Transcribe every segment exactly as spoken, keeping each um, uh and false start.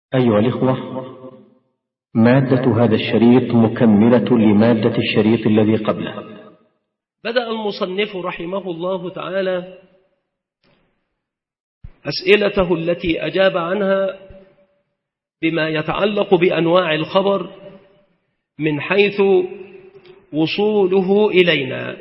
أيها الإخوة، مادة هذا الشريط مكملة لمادة الشريط الذي قبله. بدأ المصنف رحمه الله تعالى أسئلته التي أجاب عنها بما يتعلق بأنواع الخبر من حيث وصوله إلينا،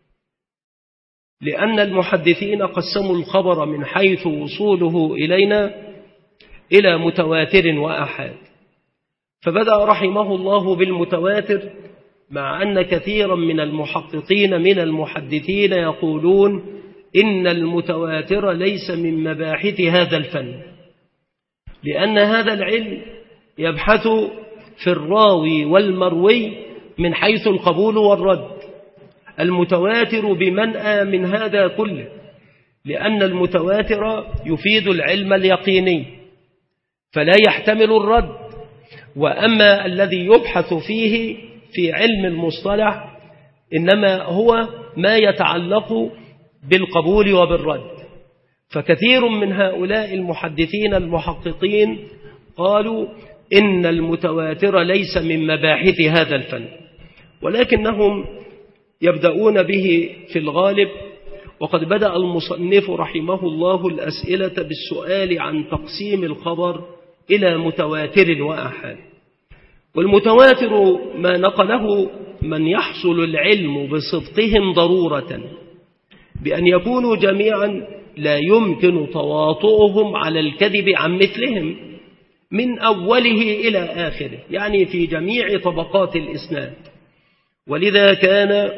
لأن المحدثين قسموا الخبر من حيث وصوله إلينا إلى متواتر وآحاد. فبدأ رحمه الله بالمتواتر، مع أن كثيرا من المحققين من المحدثين يقولون إن المتواتر ليس من مباحث هذا الفن، لأن هذا العلم يبحث في الراوي والمروي من حيث القبول والرد. المتواتر بمنأى من هذا كله، لأن المتواتر يفيد العلم اليقيني فلا يحتمل الرد. وأما الذي يبحث فيه في علم المصطلح إنما هو ما يتعلق بالقبول وبالرد. فكثير من هؤلاء المحدثين المحققين قالوا إن المتواتر ليس من مباحث هذا الفن، ولكنهم يبدأون به في الغالب. وقد بدأ المصنف رحمه الله الأسئلة بالسؤال عن تقسيم الخبر إلى متواتر وآحاد. والمتواتر ما نقله من يحصل العلم بصدقهم ضرورة، بأن يكونوا جميعا لا يمكن تواطؤهم على الكذب عن مثلهم من أوله إلى آخره، يعني في جميع طبقات الإسناد. ولذا كان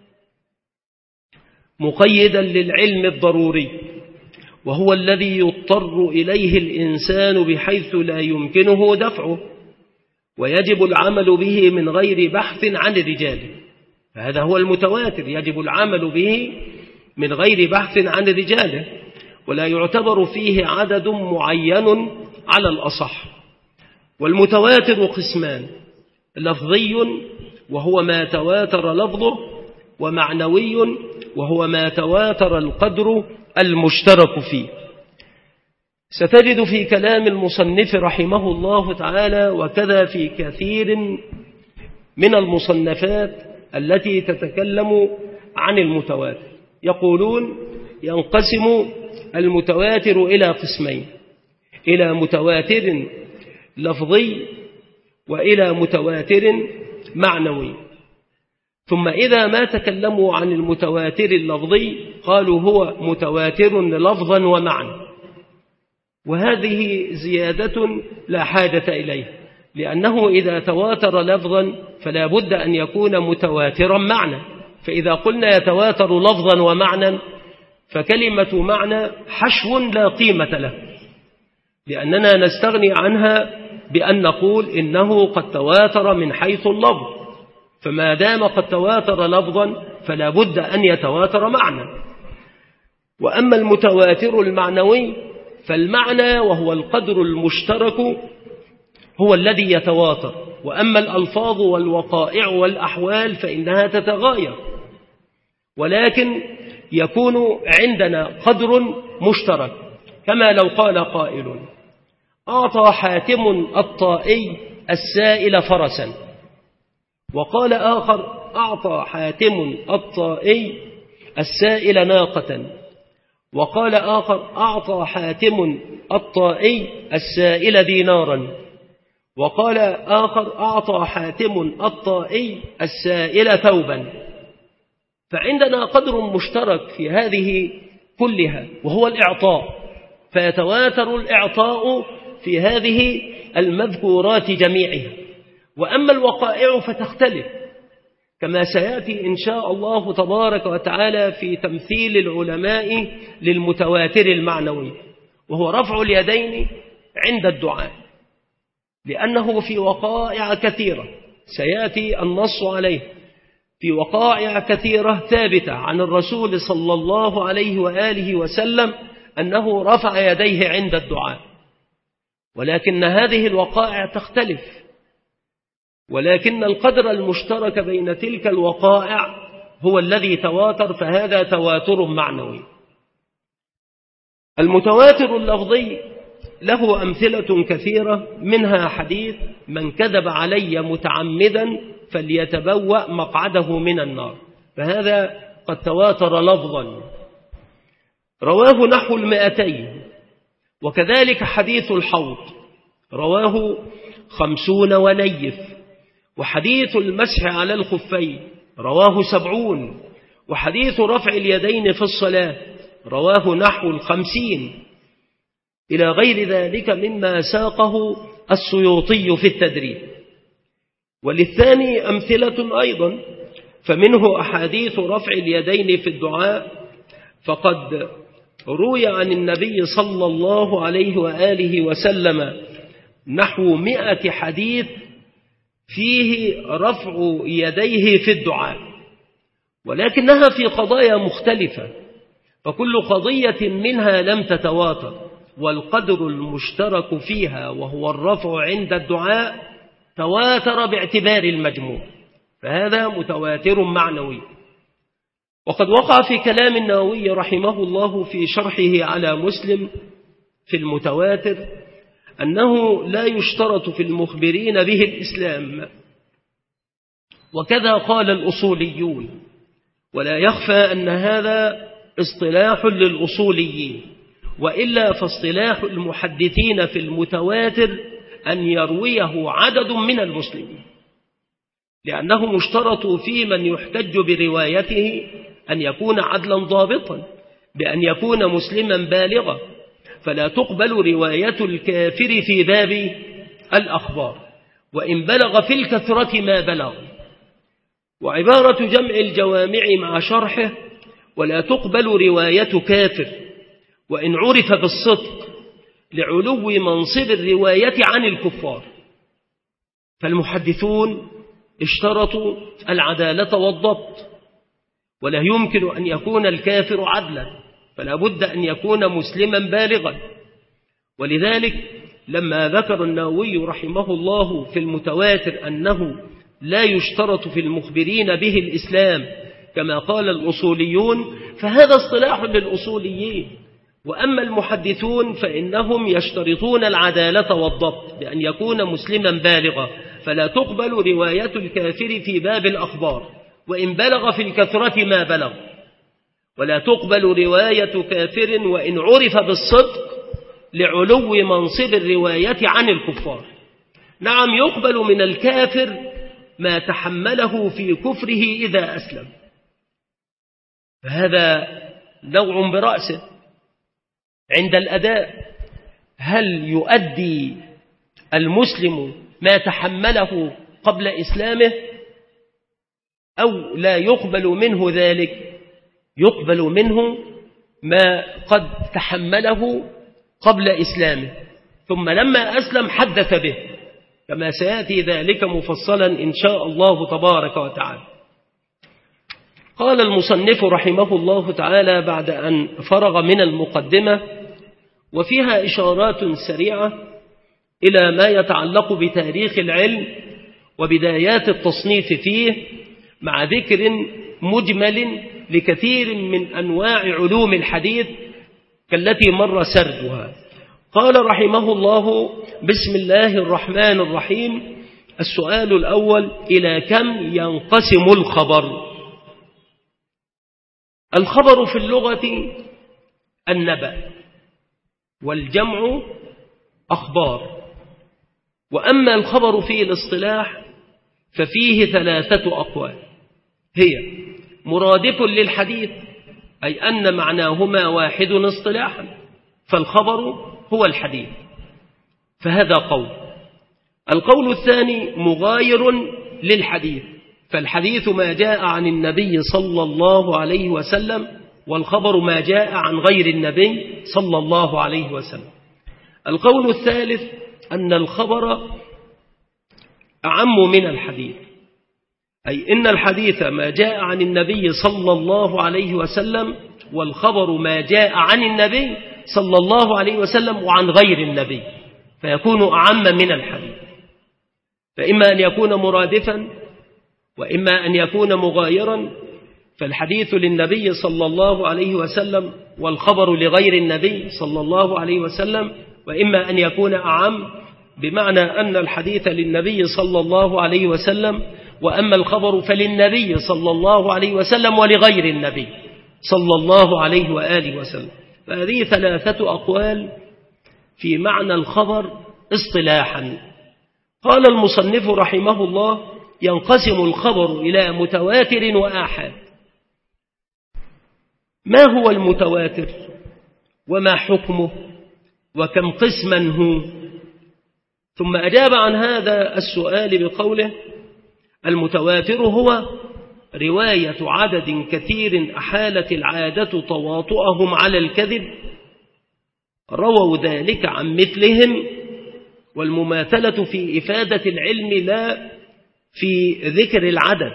مقيدا للعلم الضروري، وهو الذي يضطر إليه الإنسان بحيث لا يمكنه دفعه، ويجب العمل به من غير بحث عن رجاله. فهذا هو المتواتر، يجب العمل به من غير بحث عن رجاله، ولا يعتبر فيه عدد معين على الأصح. والمتواتر قسمان: لفظي وهو ما تواتر لفظه، ومعنوي وهو ما تواتر القدر المشترك فيه. ستجد في كلام المصنف رحمه الله تعالى، وكذا في كثير من المصنفات التي تتكلم عن المتواتر، يقولون ينقسم المتواتر إلى قسمين: إلى متواتر لفظي وإلى متواتر معنوي. ثم إذا ما تكلموا عن المتواتر اللفظي قالوا هو متواتر لفظا ومعنى، وهذه زيادة لا حاجة إليها، لأنه إذا تواتر لفظا فلا بد أن يكون متواترا معنى. فإذا قلنا يتواتر لفظا ومعنى فكلمة معنى حشو لا قيمة له، لأننا نستغني عنها بأن نقول إنه قد تواتر من حيث اللفظ، فما دام قد تواتر لفظا فلا بد أن يتواتر معنى. وأما المتواتر المعنوي فالمعنى وهو القدر المشترك هو الذي يتواتر، وأما الألفاظ والوقائع والأحوال فإنها تتغاير، ولكن يكون عندنا قدر مشترك. كما لو قال قائل: أعطى حاتم الطائي السائل فرسا، وقال آخر: أعطى حاتم الطائي السائل ناقة، وقال آخر: أعطى حاتم الطائي السائل دينارا، وقال آخر: أعطى حاتم الطائي السائل ثوبا. فعندنا قدر مشترك في هذه كلها وهو الإعطاء، فيتواتر الإعطاء في هذه المذكورات جميعها. وأما الوقائع فتختلف، كما سيأتي إن شاء الله تبارك وتعالى في تمثيل العلماء للمتواتر المعنوي، وهو رفع اليدين عند الدعاء، لأنه في وقائع كثيرة سيأتي النص عليه، في وقائع كثيرة ثابتة عن الرسول صلى الله عليه وآله وسلم أنه رفع يديه عند الدعاء، ولكن هذه الوقائع تختلف، ولكن القدر المشترك بين تلك الوقائع هو الذي تواتر، فهذا تواتر معنوي. المتواتر اللفظي له أمثلة كثيرة، منها حديث من كذب علي متعمدا فليتبوأ مقعده من النار، فهذا قد تواتر لفظا رواه نحو المئتين. وكذلك حديث الحوض رواه خمسون ونيف، وحديث المسح على الخفين رواه سبعون، وحديث رفع اليدين في الصلاة رواه نحو الخمسين، إلى غير ذلك مما ساقه السيوطي في التدريب. وللثاني أمثلة أيضا، فمنه أحاديث رفع اليدين في الدعاء، فقد روي عن النبي صلى الله عليه وآله وسلم نحو مئة حديث فيه رفع يديه في الدعاء، ولكنها في قضايا مختلفة، فكل قضية منها لم تتواتر، والقدر المشترك فيها وهو الرفع عند الدعاء تواتر باعتبار المجموع، فهذا متواتر معنوي. وقد وقع في كلام النووي رحمه الله في شرحه على مسلم في المتواتر أنه لا يشترط في المخبرين به الإسلام، وكذا قال الأصوليون، ولا يخفى أن هذا اصطلاح للأصوليين، وإلا فاصطلاح المحدثين في المتواتر أن يرويه عدد من المسلمين، لأنهم اشترطوا في من يحتج بروايته أن يكون عدلا ضابطا، بأن يكون مسلما بالغا، فلا تقبل رواية الكافر في باب الأخبار وإن بلغ في الكثرة ما بلغ. وعبارة جمع الجوامع مع شرحه ولا تقبل رواية كافر وإن عرف بالصدق لعلو منصب الرواية عن الكفار. فالمحدثون اشترطوا العدالة والضبط، ولا يمكن أن يكون الكافر عدلا، فلا بد أن يكون مسلما بالغا. ولذلك لما ذكر النووي رحمه الله في المتواتر أنه لا يشترط في المخبرين به الإسلام كما قال الأصوليون، فهذا اصطلاح للأصوليين. وأما المحدثون فإنهم يشترطون العدالة والضبط بأن يكون مسلما بالغا، فلا تقبل رواية الكافر في باب الأخبار وإن بلغ في الكثرة ما بلغ، ولا تقبل رواية كافر وإن عرف بالصدق لعلو منصب الرواية عن الكفار. نعم، يقبل من الكافر ما تحمله في كفره إذا أسلم، فهذا نوع برأسه عند الأداء. هل يؤدي المسلم ما تحمله قبل إسلامه أو لا يقبل منه ذلك؟ يقبل منه ما قد تحمله قبل إسلامه، ثم لما أسلم حدث به، كما سيأتي ذلك مفصلا إن شاء الله تبارك وتعالى. قال المصنف رحمه الله تعالى بعد أن فرغ من المقدمة وفيها إشارات سريعة إلى ما يتعلق بتاريخ العلم وبدايات التصنيف فيه، مع ذكر مجمل لكثير من أنواع علوم الحديث كالتي مر سردها. قال رحمه الله: بسم الله الرحمن الرحيم. السؤال الأول: إلى كم ينقسم الخبر؟ الخبر في اللغة النبأ، والجمع أخبار. وأما الخبر في الاصطلاح ففيه ثلاثة أقوال، هي مرادف للحديث أي أن معناهما واحد اصطلاحا، فالخبر هو الحديث، فهذا قول. القول الثاني مغاير للحديث، فالحديث ما جاء عن النبي صلى الله عليه وسلم، والخبر ما جاء عن غير النبي صلى الله عليه وسلم. القول الثالث أن الخبر أعم من الحديث، أي إن الحديث ما جاء عن النبي صلى الله عليه وسلم، والخبر ما جاء عن النبي صلى الله عليه وسلم وعن غير النبي، فيكون أعم من الحديث. فإما أن يكون مرادفا وإما أن يكون مغايرا، فالحديث للنبي صلى الله عليه وسلم والخبر لغير النبي صلى الله عليه وسلم، وإما أن يكون أعم بمعنى أن الحديث للنبي صلى الله عليه وسلم، وأما الخبر فللنبي صلى الله عليه وسلم ولغير النبي صلى الله عليه وآله وسلم. فهذه ثلاثة أقوال في معنى الخبر اصطلاحا. قال المصنف رحمه الله: ينقسم الخبر إلى متواتر وآحاد. ما هو المتواتر وما حكمه وكم قسما هو؟ ثم أجاب عن هذا السؤال بقوله: المتواتر هو رواية عدد كثير أحالت العادة تواطؤهم على الكذب، رووا ذلك عن مثلهم، والمماثلة في إفادة العلم لا في ذكر العدد،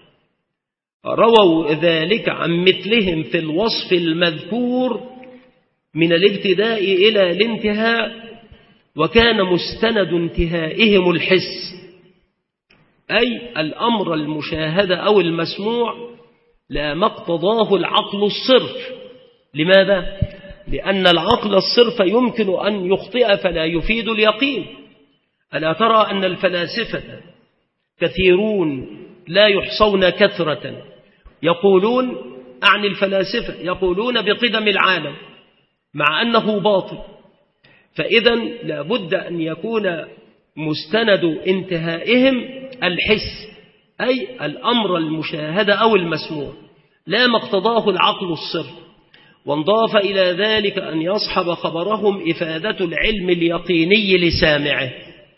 رووا ذلك عن مثلهم في الوصف المذكور من الابتداء إلى الانتهاء، وكان مستند انتهائهم الحس، أي الأمر المشاهد أو المسموع، لا ما اقتضاه العقل الصرف. لماذا؟ لأن العقل الصرف يمكن أن يخطئ فلا يفيد اليقين. ألا ترى أن الفلاسفة كثيرون لا يحصون كثرة يقولون عن الفلاسفة يقولون بقدم العالم مع أنه باطل. فإذا لابد أن يكون مستند انتهائهم الحس، أي الأمر المشاهد أو المسموع، لا ما اقتضاه العقل الصرف. وانضاف إلى ذلك أن يصحب خبرهم إفادة العلم اليقيني لسامعه.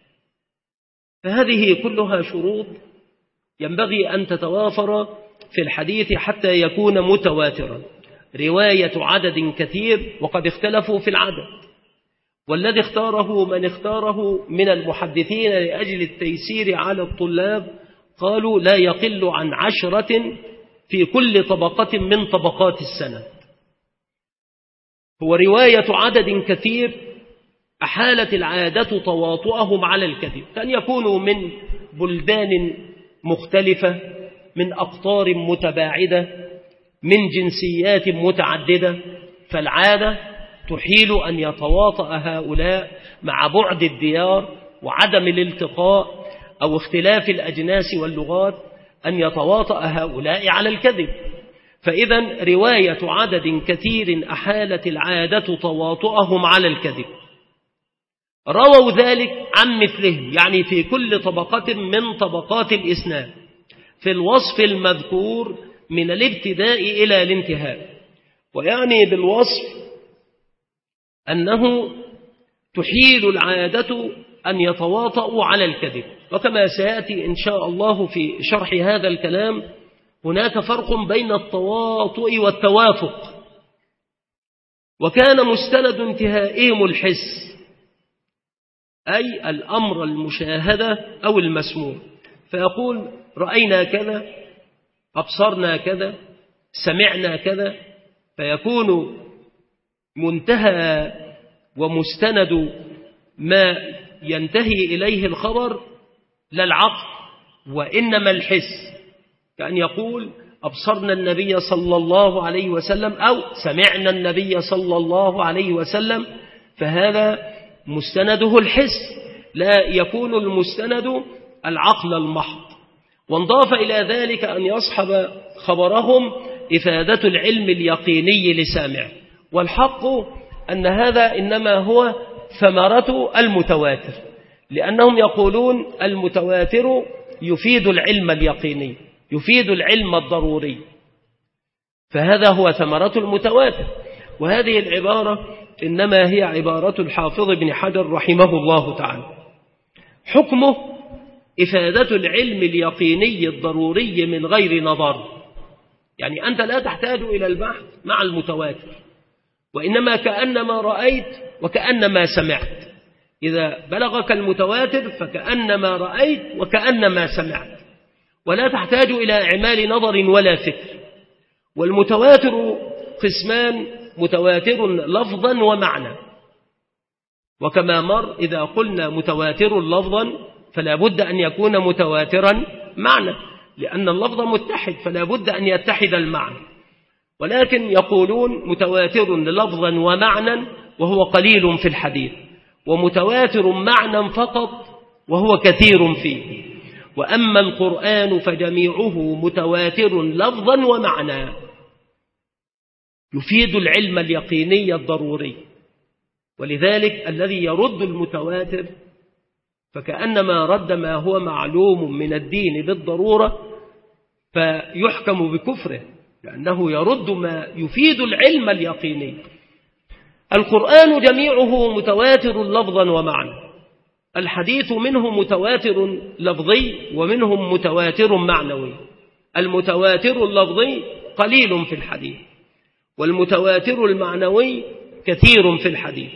فهذه كلها شروط ينبغي أن تتوافر في الحديث حتى يكون متواترا. رواية عدد كثير، وقد اختلفوا في العدد، والذي اختاره من اختاره من المحدثين لأجل التيسير على الطلاب قالوا لا يقل عن عشرة في كل طبقة من طبقات السنة. هو رواية عدد كثير أحالت العادة تواطؤهم على الكذب، كان يكونوا من بلدان مختلفة، من أقطار متباعدة، من جنسيات متعددة، فالعادة تحيل أن يتواطأ هؤلاء مع بعد الديار وعدم الالتقاء أو اختلاف الأجناس واللغات أن يتواطأ هؤلاء على الكذب. فإذا رواية عدد كثير أحالت العادة تواطؤهم على الكذب، رووا ذلك عن مثلهم، يعني في كل طبقة من طبقات الإسناد، في الوصف المذكور من الابتداء إلى الانتهاء. ويعني بالوصف أنه تحيل العادة أن يتواطؤوا على الكذب. وكما سيأتي إن شاء الله في شرح هذا الكلام، هناك فرق بين التواطؤ والتوافق. وكان مستند انتهائهم الحس، أي الأمر المشاهدة أو المسموع، فيقول رأينا كذا، أبصرنا كذا، سمعنا كذا، فيكون منتهى ومستند ما ينتهي إليه الخبر لا العقل وإنما الحس، كأن يقول أبصرنا النبي صلى الله عليه وسلم أو سمعنا النبي صلى الله عليه وسلم، فهذا مستنده الحس، لا يكون المستند العقل المحض. وانضاف إلى ذلك أن يصحب خبرهم إفادة العلم اليقيني لسامع. والحق أن هذا إنما هو ثمرة المتواتر، لأنهم يقولون المتواتر يفيد العلم اليقيني، يفيد العلم الضروري، فهذا هو ثمرة المتواتر. وهذه العبارة إنما هي عبارة الحافظ ابن حجر رحمه الله تعالى. حكمه إفادة العلم اليقيني الضروري من غير نظر، يعني أنت لا تحتاج إلى البحث مع المتواتر، وإنما كأنما رأيت وكأنما سمعت. إذا بلغك المتواتر فكأنما رأيت وكأنما سمعت، ولا تحتاج إلى إعمال نظر ولا فكر. والمتواتر قسمان: متواتر لفظا ومعنى. وكما مر إذا قلنا متواتر لفظا فلا بد أن يكون متواترا معنى، لأن اللفظ متحد فلا بد أن يتحد المعنى. ولكن يقولون متواتر لفظا ومعنى وهو قليل في الحديث، ومتواتر معنى فقط وهو كثير فيه. وأما القرآن فجميعه متواتر لفظا ومعنى، يفيد العلم اليقيني الضروري. ولذلك الذي يرد المتواتر فكأنما رد ما هو معلوم من الدين بالضرورة، فيحكم بكفره، لأنه يرد ما يفيد العلم اليقيني. القرآن جميعه متواتر لفظا ومعنى، الحديث منه متواتر لفظي ومنهم متواتر معنوي. المتواتر اللفظي قليل في الحديث، والمتواتر المعنوي كثير في الحديث.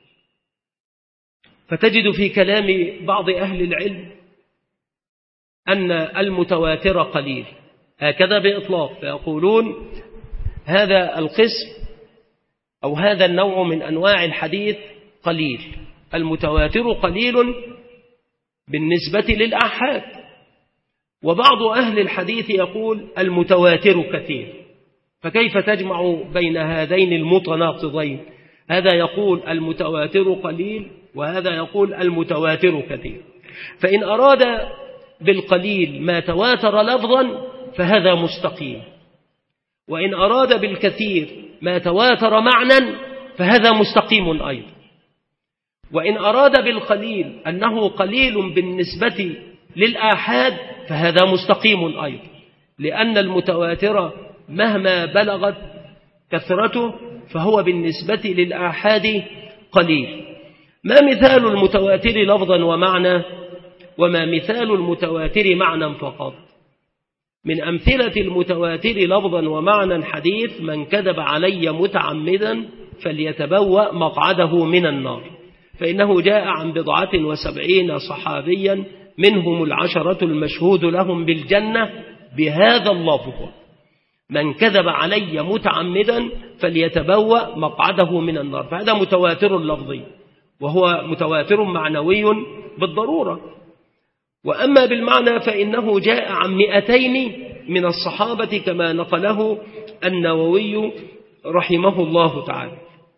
فتجد في كلام بعض أهل العلم أن المتواتر قليل، هكذا بإطلاق، فيقولون هذا القسم أو هذا النوع من أنواع الحديث قليل. المتواتر قليل بالنسبة للآحاد. وبعض أهل الحديث يقول المتواتر كثير. فكيف تجمع بين هذين المتناقضين؟ هذا يقول المتواتر قليل وهذا يقول المتواتر كثير. فإن أراد بالقليل ما تواتر لفظا فهذا مستقيم، وإن أراد بالكثير ما تواتر معنى فهذا مستقيم أيضا. وإن أراد بالقليل أنه قليل بالنسبة للآحاد فهذا مستقيم أيضا، لأن المتواتر مهما بلغت كثرته فهو بالنسبة للآحاد قليل. ما مثال المتواتر لفظا ومعنى؟ وما مثال المتواتر معنى فقط؟ من أمثلة المتواتر لفظا ومعنى حديث من كذب علي متعمدا فليتبوأ مقعده من النار، فإنه جاء عن بضعة وسبعين صحابيا منهم العشرة المشهود لهم بالجنة بهذا اللفظ: من كذب علي متعمدا فليتبوأ مقعده من النار. فهذا متواتر لفظي، وهو متواتر معنوي بالضرورة. وأما بالمعنى فإنه جاء عن مئتين من الصحابة كما نقله النووي رحمه الله تعالى.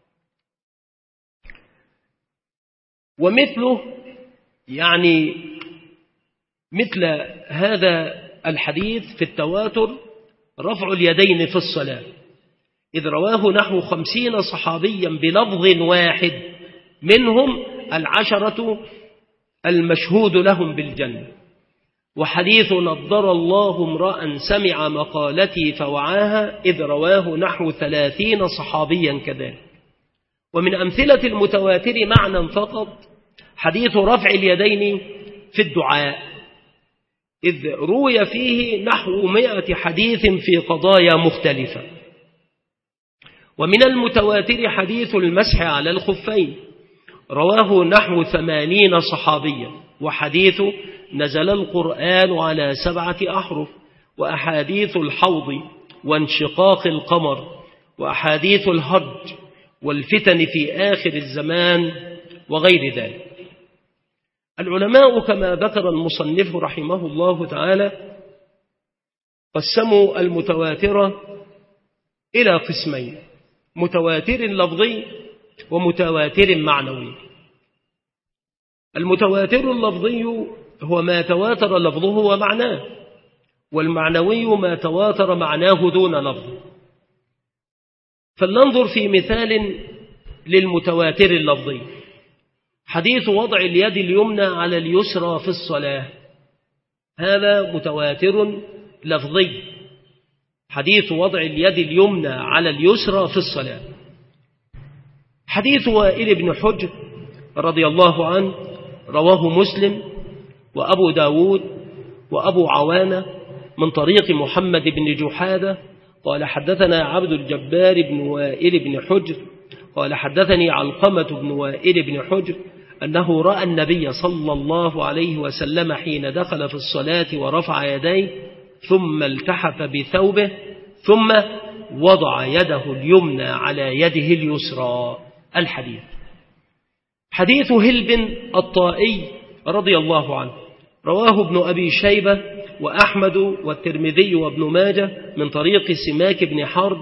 ومثله يعني مثل هذا الحديث في التواتر رفع اليدين في الصلاة، إذ رواه نحو خمسين صحابيا بلفظ واحد منهم العشرة المشهود لهم بالجنة. وحديث نضر الله امرأ سمع مقالتي فوعاها، إذ رواه نحو ثلاثين صحابيا كذلك. ومن أمثلة المتواتر معنى فقط حديث رفع اليدين في الدعاء، إذ روي فيه نحو مئة حديث في قضايا مختلفة. ومن المتواتر حديث المسح على الخفين، رواه نحو ثمانين صحابيا. وحديث نزل القرآن على سبعة أحرف، وأحاديث الحوض وانشقاق القمر، وأحاديث الهج والفتن في آخر الزمان وغير ذلك. العلماء كما ذكر المصنف رحمه الله تعالى قسموا المتواتر إلى قسمين: متواتر لفظي ومتواتر معنوي. المتواتر اللفظي هو ما تواتر لفظه ومعناه، والمعنوي ما تواتر معناه دون لفظه. فلننظر في مثال للمتواتر اللفظي: حديث وضع اليد اليمنى على اليسرى في الصلاة، هذا متواتر لفظي. حديث وضع اليد اليمنى على اليسرى في الصلاة. حديث وائل بن حجر رضي الله عنه رواه مسلم وأبو داود وأبو عوانة من طريق محمد بن جحادة قال حدثنا عبد الجبار بن وائل بن حجر قال حدثني علقمة بن وائل بن حجر أنه رأى النبي صلى الله عليه وسلم حين دخل في الصلاة ورفع يديه ثم التحف بثوبه ثم وضع يده اليمنى على يده اليسرى. الحديث حديث هلب الطائي رضي الله عنه، رواه ابن أبي شيبة وأحمد والترمذي وابن ماجه من طريق سماك بن حرب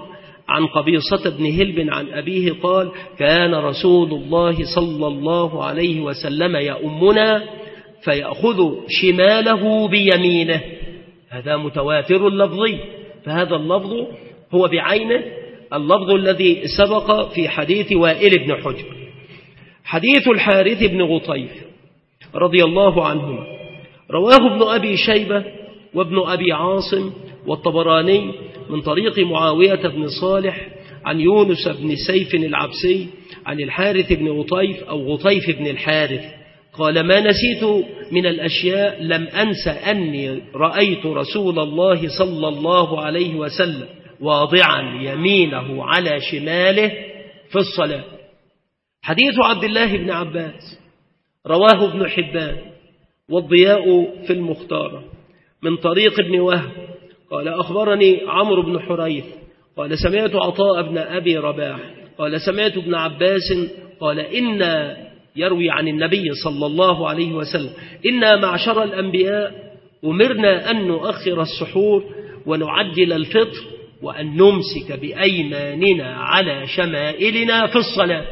عن قبيصة بن هلب عن أبيه قال كان رسول الله صلى الله عليه وسلم يؤمنا فيأخذ شماله بيمينه. هذا متواتر اللفظي، فهذا اللفظ هو بعينه اللفظ الذي سبق في حديث وائل بن حجر. حديث الحارث بن غطيف رضي الله عنهما رواه ابن أبي شيبة وابن أبي عاصم والطبراني من طريق معاوية بن صالح عن يونس بن سيف العبسي عن الحارث بن غطيف أو غطيف بن الحارث قال ما نسيت من الأشياء لم أنس أني رأيت رسول الله صلى الله عليه وسلم واضعا يمينه على شماله في الصلاة. حديث عبد الله بن عباس رواه ابن حبان والضياء في المختار من طريق ابن وهب قال أخبرني عمرو بن حريث قال سمعت عطاء بن أبي رباح قال سمعت ابن عباس قال إنا يروي عن النبي صلى الله عليه وسلم إنا معشر الأنبياء أمرنا أن نؤخر السحور ونعجل الفطر وأن نمسك بأيماننا على شمائلنا في الصلاة.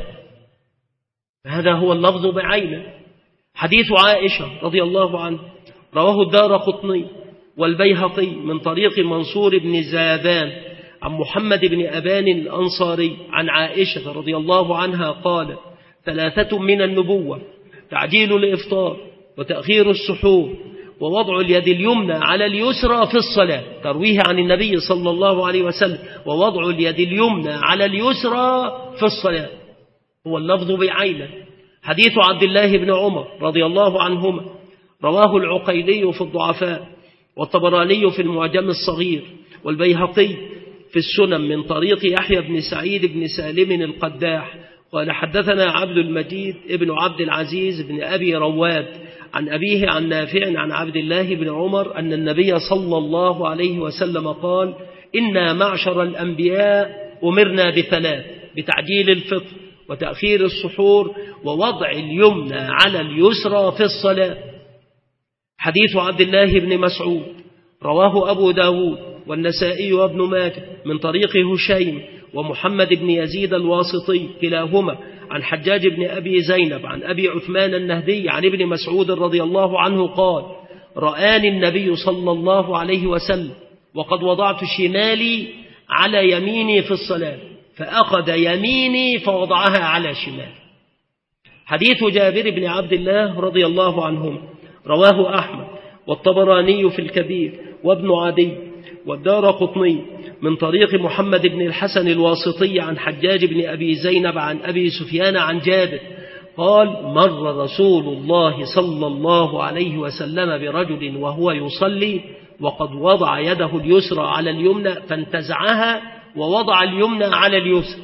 هذا هو اللفظ بعينه. حديث عائشة رضي الله عنه رواه الدارقطني والبيهقي من طريق منصور بن زادان عن محمد بن أبان الأنصاري عن عائشة رضي الله عنها قال ثلاثة من النبوة تعجيل الإفطار وتأخير السحور ووضع اليد اليمنى على اليسرى في الصلاة. ترويه عن النبي صلى الله عليه وسلم ووضع اليد اليمنى على اليسرى في الصلاة هو اللفظ بعينه. حديث عبد الله بن عمر رضي الله عنهما رواه العقيلي في الضعفاء والطبراني في المعجم الصغير والبيهقي في السنن من طريق يحيى بن سعيد بن سالم القداح قال حدثنا عبد المجيد ابن عبد العزيز بن أبي رواد عن أبيه عن نافع عن عبد الله بن عمر أن النبي صلى الله عليه وسلم قال إنا معشر الأنبياء أمرنا بثلاث بتعجيل الفطر وتأخير السحور ووضع اليمنى على اليسرى في الصلاة. حديث عبد الله بن مسعود رواه أبو داود والنسائي وابن ماجه من طريق هشيم ومحمد بن يزيد الواسطي كلاهما عن حجاج بن أبي زينب عن أبي عثمان النهدي عن ابن مسعود رضي الله عنه قال رآني النبي صلى الله عليه وسلم وقد وضعت شمالي على يميني في الصلاة فأخذ يميني فوضعها على شمال. حديث جابر بن عبد الله رضي الله عنهم رواه أحمد والطبراني في الكبير وابن عدي والدارقطني من طريق محمد بن الحسن الواسطي عن حجاج بن أبي زينب عن أبي سفيان عن جابر قال مر رسول الله صلى الله عليه وسلم برجل وهو يصلي وقد وضع يده اليسرى على اليمنى فانتزعها ووضع اليمنى على اليسرى.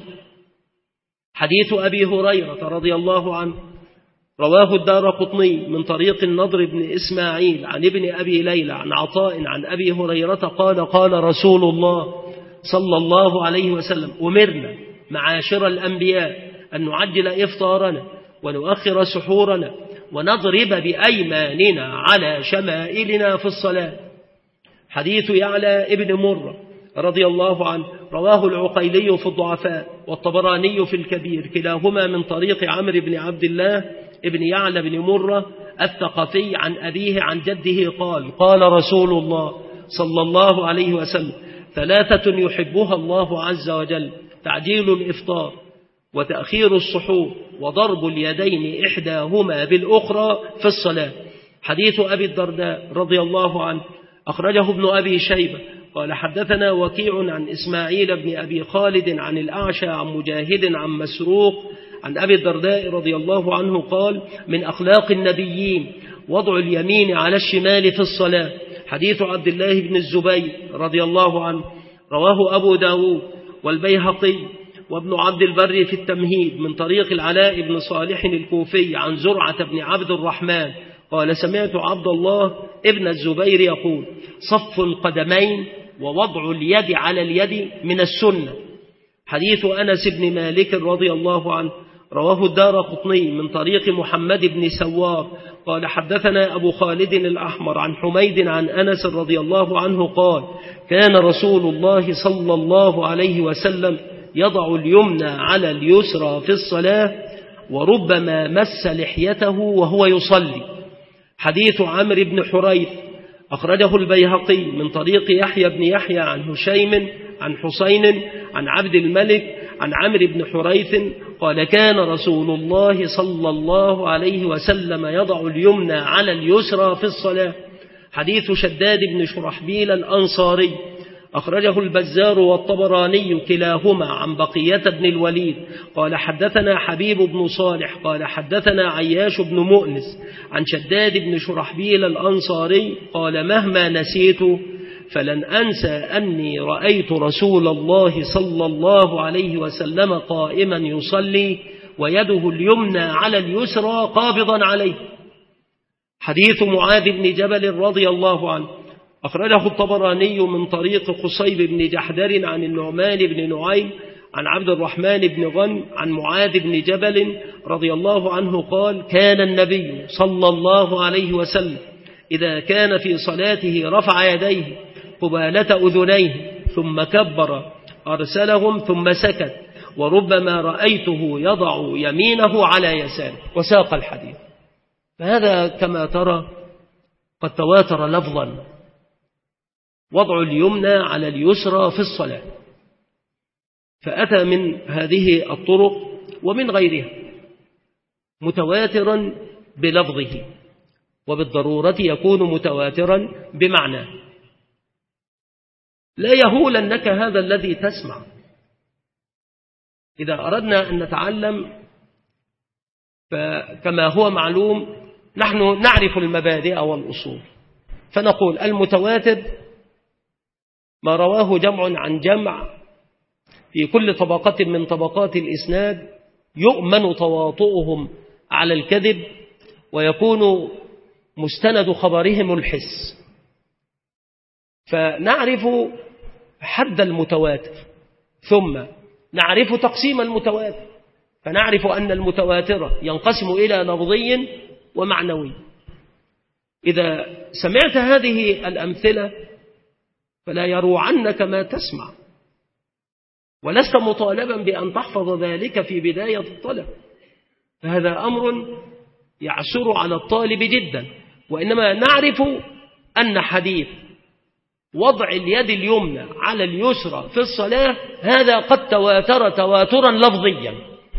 حديث أبي هريرة رضي الله عنه رواه الدارقطني من طريق النضر بن إسماعيل عن ابن أبي ليلى عن عطاء عن أبي هريرة قال قال رسول الله صلى الله عليه وسلم أمرنا معاشر الأنبياء أن نعجل إفطارنا ونؤخر سحورنا ونضرب بأيماننا على شمائلنا في الصلاة. حديث يعلى ابن مرة رضي الله عنه رواه العقيلي في الضعفاء والطبراني في الكبير كلاهما من طريق عمرو بن عبد الله ابن يعلى بن مرة الثقفي عن أبيه عن جده قال قال رسول الله صلى الله عليه وسلم ثلاثة يحبها الله عز وجل تعجيل الإفطار وتأخير السحور وضرب اليدين إحداهما بالأخرى في الصلاة. حديث أبي الدرداء رضي الله عنه أخرجه ابن أبي شيبة قال حدثنا وكيع عن إسماعيل بن أبي خالد عن الأعشى عن مجاهد عن مسروق عن أبي الدرداء رضي الله عنه قال من أخلاق النبيين وضع اليمين على الشمال في الصلاة. حديث عبد الله بن الزبير رضي الله عنه رواه أبو داود والبيهقي وابن عبد البر في التمهيد من طريق العلاء بن صالح الكوفي عن زرعة بن عبد الرحمن قال سمعت عبد الله ابن الزبير يقول صف القدمين ووضع اليد على اليد من السنة. حديث أنس بن مالك رضي الله عنه رواه الدارقطني من طريق محمد بن سوار قال حدثنا أبو خالد الأحمر عن حميد عن أنس رضي الله عنه قال كان رسول الله صلى الله عليه وسلم يضع اليمنى على اليسرى في الصلاة وربما مس لحيته وهو يصلي. حديث عمرو بن حريث أخرجه البيهقي من طريق يحيى بن يحيى عن هشيم عن حسين عن عبد الملك عن عمرو بن حريث قال كان رسول الله صلى الله عليه وسلم يضع اليمنى على اليسرى في الصلاة. حديث شداد بن شرحبيل الأنصاري أخرجه البزار والطبراني كلاهما عن بقية بن الوليد قال حدثنا حبيب بن صالح قال حدثنا عياش بن مؤنس عن شداد بن شرحبيل الأنصاري قال مهما نسيت فلن أنسى أني رأيت رسول الله صلى الله عليه وسلم قائما يصلي ويده اليمنى على اليسرى قابضا عليه. حديث معاذ بن جبل رضي الله عنه أخرجه الطبراني من طريق قصيب بن جحدر عن النعمان بن نعيم عن عبد الرحمن بن غنم عن معاذ بن جبل رضي الله عنه قال كان النبي صلى الله عليه وسلم إذا كان في صلاته رفع يديه قبالة أذنيه ثم كبر أرسلهم ثم سكت وربما رأيته يضع يمينه على يساره وساق الحديث. فهذا كما ترى قد تواتر لفظا وضع اليمنى على اليسرى في الصلاة، فأتى من هذه الطرق ومن غيرها متواترا بلفظه وبالضرورة يكون متواترا بمعنى. لا يهولنك هذا الذي تسمع. إذا أردنا أن نتعلم فكما هو معلوم نحن نعرف المبادئ والأصول، فنقول المتواتر ما رواه جمع عن جمع في كل طبقة من طبقات الإسناد يؤمن تواطؤهم على الكذب ويكون مستند خبرهم الحس. فنعرف حد المتواتر ثم نعرف تقسيم المتواتر، فنعرف أن المتواتر ينقسم إلى لفظي ومعنوي. إذا سمعت هذه الأمثلة فلا يروعنك ما تسمع، ولست مطالبا بأن تحفظ ذلك في بداية الطلب، فهذا أمر يعسر على الطالب جدا. وإنما نعرف أن حديث وضع اليد اليمنى على اليسرى في الصلاة هذا قد تواتر تواترا لفظيا،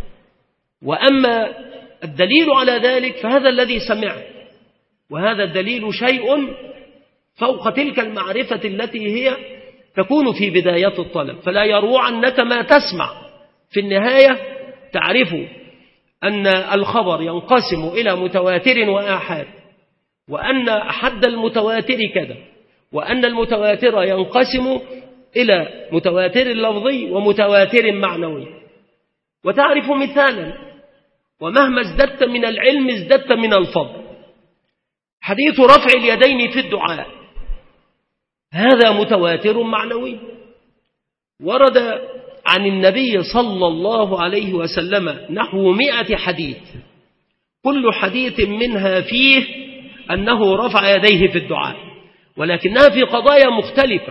وأما الدليل على ذلك فهذا الذي سمعه، وهذا الدليل شيء فوق تلك المعرفة التي هي تكون في بداية الطلب. فلا يروعنك ما تسمع، في النهاية تعرف أن الخبر ينقسم إلى متواتر وآحاد، وأن حد المتواتر كذا، وأن المتواتر ينقسم إلى متواتر لفظي ومتواتر معنوي، وتعرف مثالا. ومهما ازددت من العلم ازددت من الفضل. حديث رفع اليدين في الدعاء هذا متواتر معنوي، ورد عن النبي صلى الله عليه وسلم نحو مئة حديث، كل حديث منها فيه أنه رفع يديه في الدعاء، ولكنها في قضايا مختلفة،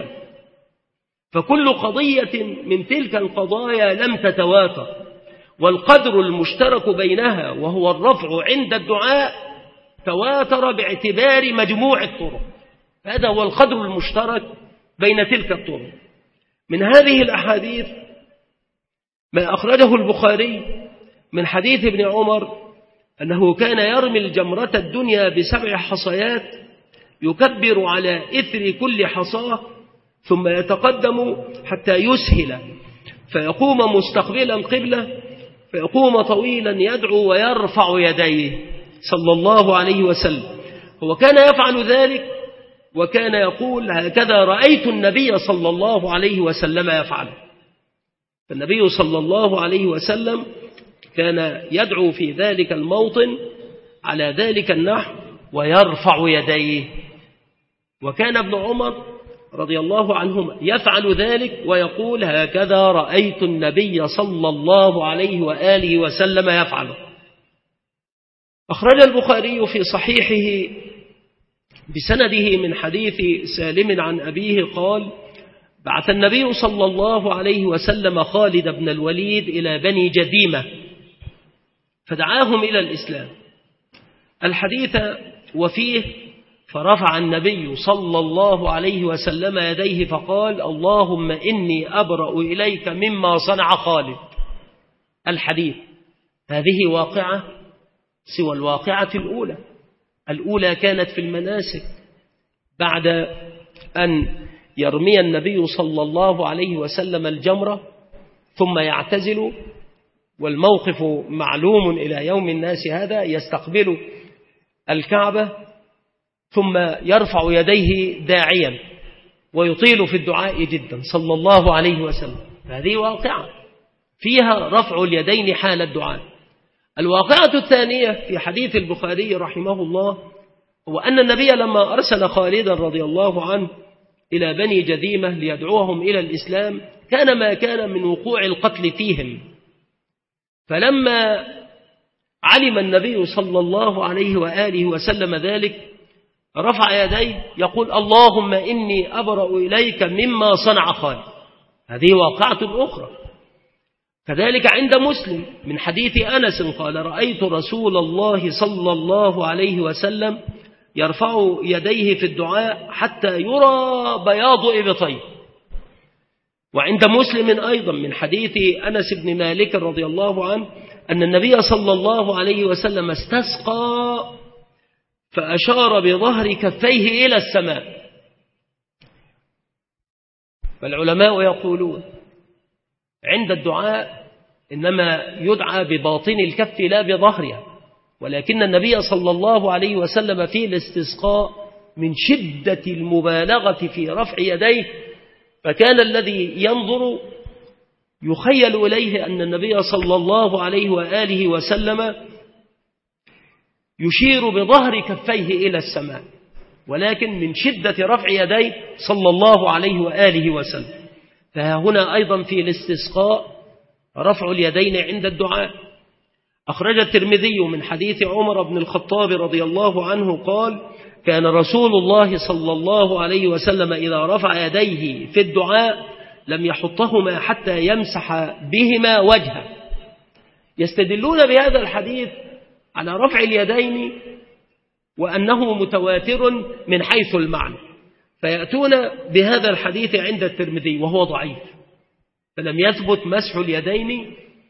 فكل قضية من تلك القضايا لم تتواتر، والقدر المشترك بينها وهو الرفع عند الدعاء تواتر باعتبار مجموع الطرق. هذا هو القدر المشترك بين تلك الطرق. من هذه الأحاديث ما أخرجه البخاري من حديث ابن عمر أنه كان يرمي الجمرة الدنيا بسبع حصيات يكبر على إثر كل حصاة ثم يتقدم حتى يسهل فيقوم مستقبلا القبلة فيقوم طويلا يدعو ويرفع يديه صلى الله عليه وسلم. هو كان يفعل ذلك وكان يقول هكذا رأيت النبي صلى الله عليه وسلم يفعل. فالنبي صلى الله عليه وسلم كان يدعو في ذلك الموطن على ذلك النحو ويرفع يديه. وكان ابن عمر رضي الله عنهما يفعل ذلك ويقول هكذا رأيت النبي صلى الله عليه وآله وسلم يفعله. أخرج البخاري في صحيحه بسنده من حديث سالم عن أبيه قال بعث النبي صلى الله عليه وسلم خالد بن الوليد إلى بني جذيمة فدعاهم إلى الإسلام. الحديث وفيه فرفع النبي صلى الله عليه وسلم يديه فقال اللهم إني أبرأ إليك مما صنع خالد. الحديث هذه واقعة سوى الواقعة الأولى. الأولى كانت في المناسك بعد أن يرمي النبي صلى الله عليه وسلم الجمرة ثم يعتزل، والموقف معلوم إلى يوم الناس هذا، يستقبل الكعبة ثم يرفع يديه داعيا ويطيل في الدعاء جدا صلى الله عليه وسلم. هذه واقعة فيها رفع اليدين حال الدعاء. الواقعة الثانية في حديث البخاري رحمه الله هو أن النبي لما أرسل خالدا رضي الله عنه إلى بني جذيمة ليدعوهم إلى الإسلام كان ما كان من وقوع القتل فيهم، فلما علم النبي صلى الله عليه وآله وسلم ذلك رفع يديه يقول اللهم إني أبرأ إليك مما صنع خالد. هذه واقعة أخرى. كذلك عند مسلم من حديث أنس قال رأيت رسول الله صلى الله عليه وسلم يرفع يديه في الدعاء حتى يرى بياض إبطيه. وعند مسلم أيضا من حديث أنس بن مالك رضي الله عنه أن النبي صلى الله عليه وسلم استسقى فأشار بظهر كفيه إلى السماء. فالعلماء يقولون عند الدعاء إنما يدعى بباطن الكف لا بظهرها، ولكن النبي صلى الله عليه وسلم في الاستسقاء من شدة المبالغة في رفع يديه فكان الذي ينظر يخيل إليه أن النبي صلى الله عليه وآله وسلم يشير بظهر كفيه إلى السماء، ولكن من شدة رفع يديه صلى الله عليه وآله وسلم. فهنا أيضا في الاستسقاء رفع اليدين عند الدعاء. أخرج الترمذي من حديث عمر بن الخطاب رضي الله عنه قال كان رسول الله صلى الله عليه وسلم إذا رفع يديه في الدعاء لم يحطهما حتى يمسح بهما وجهه. يستدلون بهذا الحديث على رفع اليدين وأنه متواتر من حيث المعنى، فيأتون بهذا الحديث عند الترمذي وهو ضعيف، فلم يثبت مسح اليدين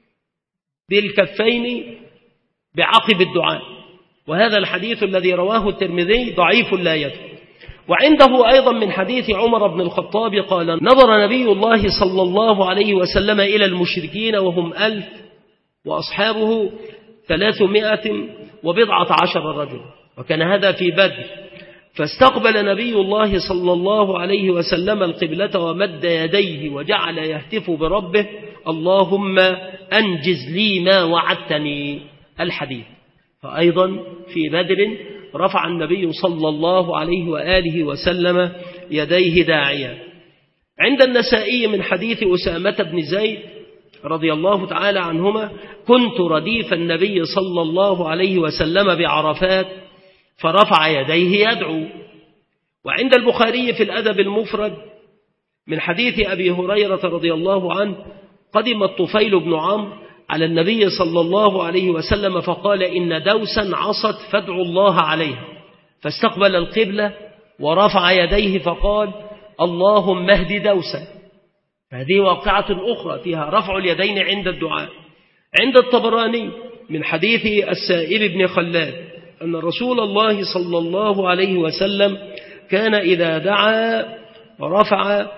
بالكفين بعقب الدعاء، وهذا الحديث الذي رواه الترمذي ضعيف لا يثبت. وعنده أيضا من حديث عمر بن الخطاب قال نظر نبي الله صلى الله عليه وسلم إلى المشركين وهم ألف وأصحابه ثلاثمائة وبضعة عشر رجل، وكان هذا في بدر، فاستقبل نبي الله صلى الله عليه وسلم القبلة ومد يديه وجعل يهتف بربه اللهم أنجز لي ما وعدتني. الحديث. فأيضا في بدر رفع النبي صلى الله عليه وآله وسلم يديه داعيا. عند النسائي من حديث أسامة بن زيد رضي الله تعالى عنهما كنت رديف النبي صلى الله عليه وسلم بعرفات فرفع يديه يدعو. وعند البخاري في الأدب المفرد من حديث أبي هريرة رضي الله عنه قدم الطفيل بن عمرو على النبي صلى الله عليه وسلم فقال إن دوسا عصت فادعوا الله عليها، فاستقبل القبلة ورفع يديه فقال اللهم اهد دوسا. هذه واقعة أخرى فيها رفع اليدين عند الدعاء. عند الطبراني من حديث السائب بن خلاد أن رسول الله صلى الله عليه وسلم كان إذا دعا رفع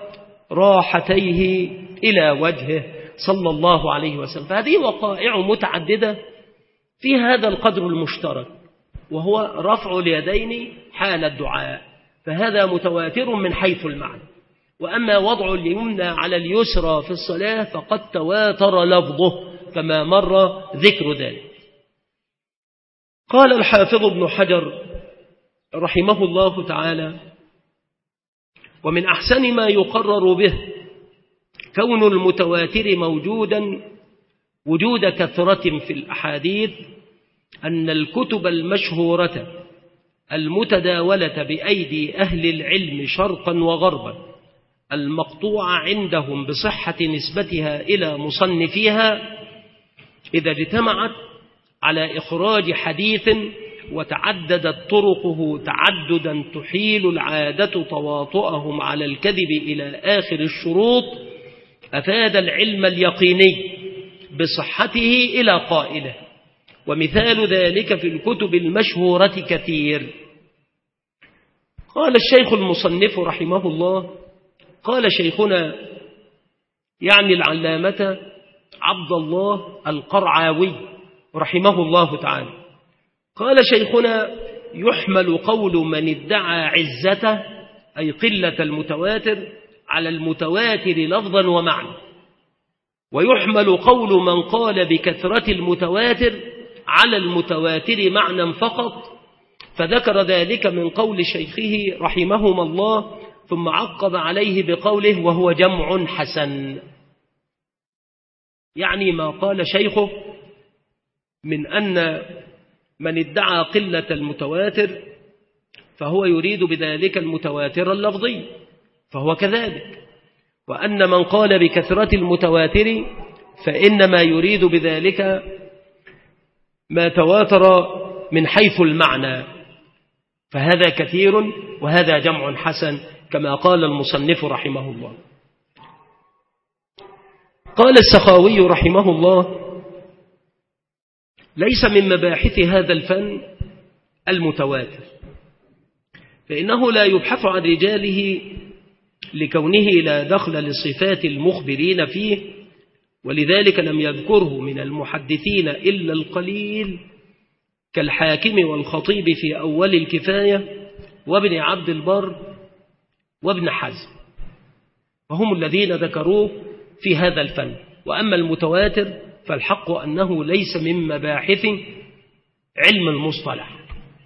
راحتيه إلى وجهه صلى الله عليه وسلم. فهذه وقائع متعددة في هذا القدر المشترك، وهو رفع اليدين حال الدعاء، فهذا متواتر من حيث المعنى. وأما وضع اليمنى على اليسرى في الصلاة فقد تواتر لفظه كما مر ذكر ذلك. قال الحافظ ابن حجر رحمه الله تعالى ومن أحسن ما يقرر به كون المتواتر موجودا وجود كثرة في الأحاديث أن الكتب المشهورة المتداولة بأيدي أهل العلم شرقا وغربا المقطوعة عندهم بصحة نسبتها إلى مصنفيها إذا اجتمعت على إخراج حديث وتعددت طرقه تعددا تحيل العادة تواطؤهم على الكذب إلى آخر الشروط أفاد العلم اليقيني بصحته إلى قائله. ومثال ذلك في الكتب المشهورة كثير. قال الشيخ المصنف رحمه الله قال شيخنا يعني العلامة عبد الله القرعاوي رحمه الله تعالى قال شيخنا يحمل قول من ادعى عزته أي قلة المتواتر على المتواتر لفظا ومعنى، ويحمل قول من قال بكثرة المتواتر على المتواتر معنى فقط، فذكر ذلك من قول شيخه رحمهما الله ثم عقب عليه بقوله وهو جمع حسن. يعني ما قال شيخه من أن من ادعى قلة المتواتر فهو يريد بذلك المتواتر اللفظي فهو كذلك، وأن من قال بكثرة المتواتر فإنما يريد بذلك ما تواتر من حيث المعنى، فهذا كثير وهذا جمع حسن كما قال المصنف رحمه الله. قال السخاوي رحمه الله ليس من مباحث هذا الفن المتواتر، فإنه لا يبحث عن رجاله لكونه لا دخل لصفات المخبرين فيه، ولذلك لم يذكره من المحدثين إلا القليل كالحاكم والخطيب في أول الكفاية وابن عبد البر وابن حزم، وهم الذين ذكروه في هذا الفن. وأما المتواتر فالحق أنه ليس من مباحث علم المصطلح.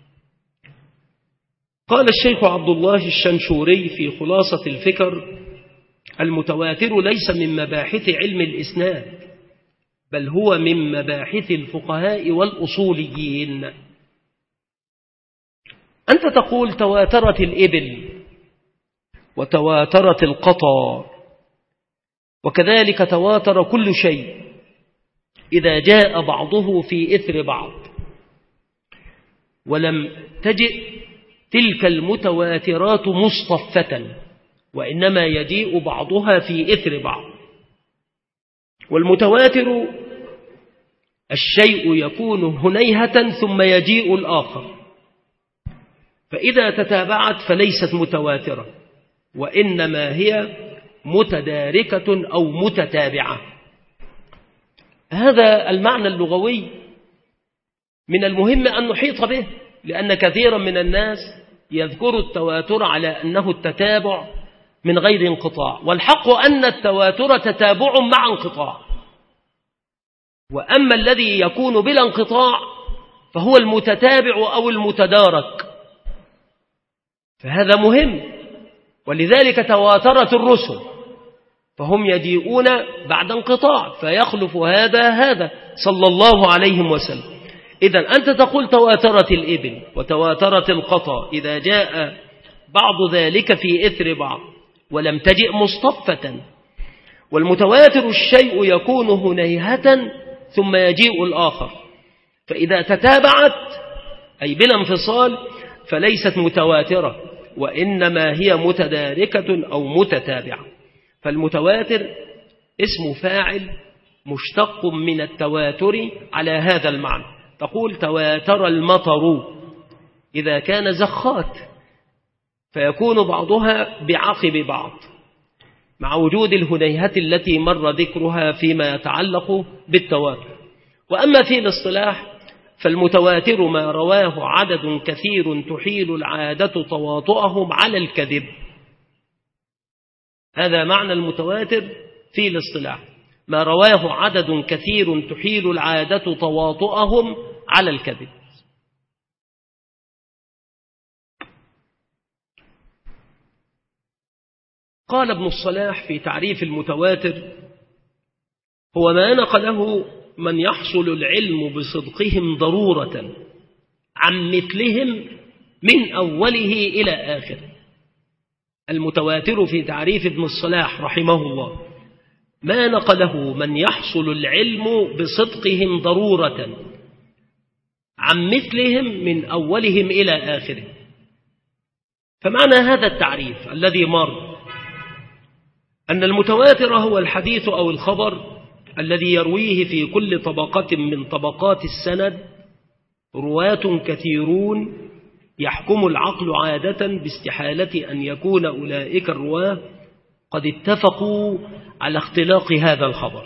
قال الشيخ عبد الله الشنشوري في خلاصة الفكر المتواتر ليس من مباحث علم الإسناد بل هو من مباحث الفقهاء والأصوليين. أنت تقول تواترت الإبل وتواترت القطا، وكذلك تواتر كل شيء إذا جاء بعضه في إثر بعض، ولم تجئ تلك المتواترات مصطفة وإنما يجيء بعضها في إثر بعض. والمتواتر الشيء يكون هنيهة ثم يجيء الآخر، فإذا تتابعت فليست متواترة وإنما هي متداركة أو متتابعة. هذا المعنى اللغوي من المهم أن نحيط به، لأن كثيرا من الناس يذكر التواتر على أنه التتابع من غير انقطاع، والحق أن التواتر تتابع مع انقطاع، وأما الذي يكون بلا انقطاع فهو المتتابع أو المتدارك، فهذا مهم. ولذلك تواترت الرسل فهم يجيئون بعد انقطاع فيخلف هذا هذا صلى الله عليه وسلم. إذن أنت تقول تواترت الإبل وتواترت القطا إذا جاء بعض ذلك في إثر بعض ولم تجئ مصطفة. والمتواتر الشيء يكون هنيهة ثم يجيء الآخر، فإذا تتابعت أي بلا انفصال فليست متواترة وإنما هي متداركة أو متتابعة. فالمتواتر اسم فاعل مشتق من التواتر على هذا المعنى. تقول تواتر المطر إذا كان زخات فيكون بعضها بعقب بعض مع وجود الهنيهة التي مر ذكرها فيما يتعلق بالتواتر. وأما في الاصطلاح فالمتواتر ما رواه عدد كثير تحيل العادة تواطؤهم على الكذب. هذا معنى المتواتر في الاصطلاح، ما رواه عدد كثير تحيل العادة تواطؤهم على الكذب. قال ابن الصلاح في تعريف المتواتر: هو ما نقله من يحصل العلم بصدقهم ضرورة عن مثلهم من أوله إلى آخره. المتواتر في تعريف ابن الصلاح رحمه الله ما نقله من يحصل العلم بصدقهم ضرورة عن مثلهم من أولهم إلى آخره. فمعنى هذا التعريف الذي مر أن المتواتر هو الحديث أو الخبر الذي يرويه في كل طبقة من طبقات السند رواة كثيرون يحكم العقل عادة باستحالة أن يكون أولئك الرواه قد اتفقوا على اختلاق هذا الخبر.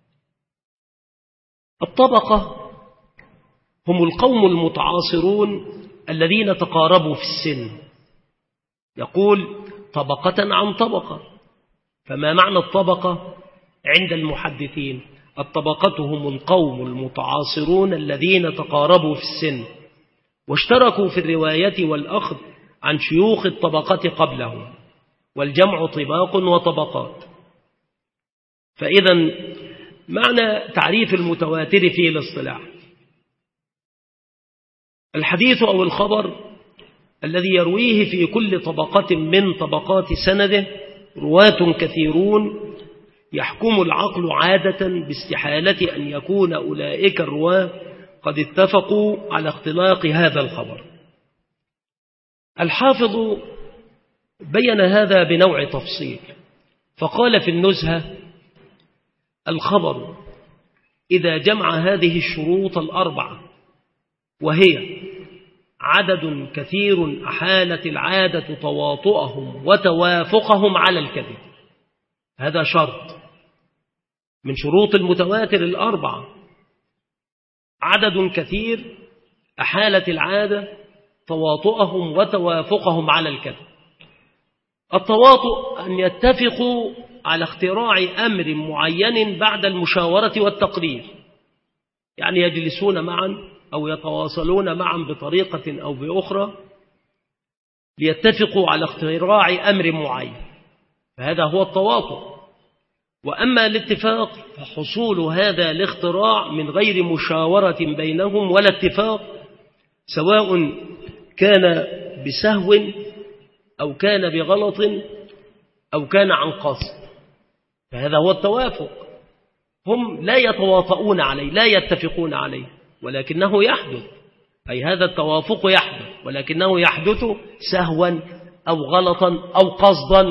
الطبقة هم القوم المتعاصرون الذين تقاربوا في السن، يقول طبقة عن طبقة. فما معنى الطبقة عند المحدثين؟ الطبقة هم القوم المتعاصرون الذين تقاربوا في السن واشتركوا في الرواية والأخذ عن شيوخ الطبقة قبلهم، والجمع طباق وطبقات. فإذا معنى تعريف المتواتر في الاصطلاح: الحديث أو الخبر الذي يرويه في كل طبقة من طبقات سنده رواة كثيرون يحكم العقل عادة باستحالة أن يكون أولئك الرواه قد اتفقوا على اختلاق هذا الخبر. الحافظ بين هذا بنوع تفصيل، فقال في النزهة: الخبر إذا جمع هذه الشروط الأربعة، وهي عدد كثير أحالت العادة تواطؤهم وتوافقهم على الكذب. هذا شرط من شروط المتواتر الأربعة: عدد كثير أحالت العادة تواطؤهم وتوافقهم على الكذب. التواطؤ أن يتفقوا على اختراع أمر معين بعد المشاورة والتقرير، يعني يجلسون معا أو يتواصلون معا بطريقة أو بأخرى ليتفقوا على اختراع أمر معين، فهذا هو التواطؤ. وأما الاتفاق فحصول هذا الاختراع من غير مشاورة بينهم ولا اتفاق، سواء كان بسهو أو كان بغلط أو كان عن قصد، فهذا هو التوافق. هم لا يتواطؤون عليه، لا يتفقون عليه، ولكنه يحدث، أي هذا التوافق يحدث، ولكنه يحدث سهوا أو غلطا أو قصدا.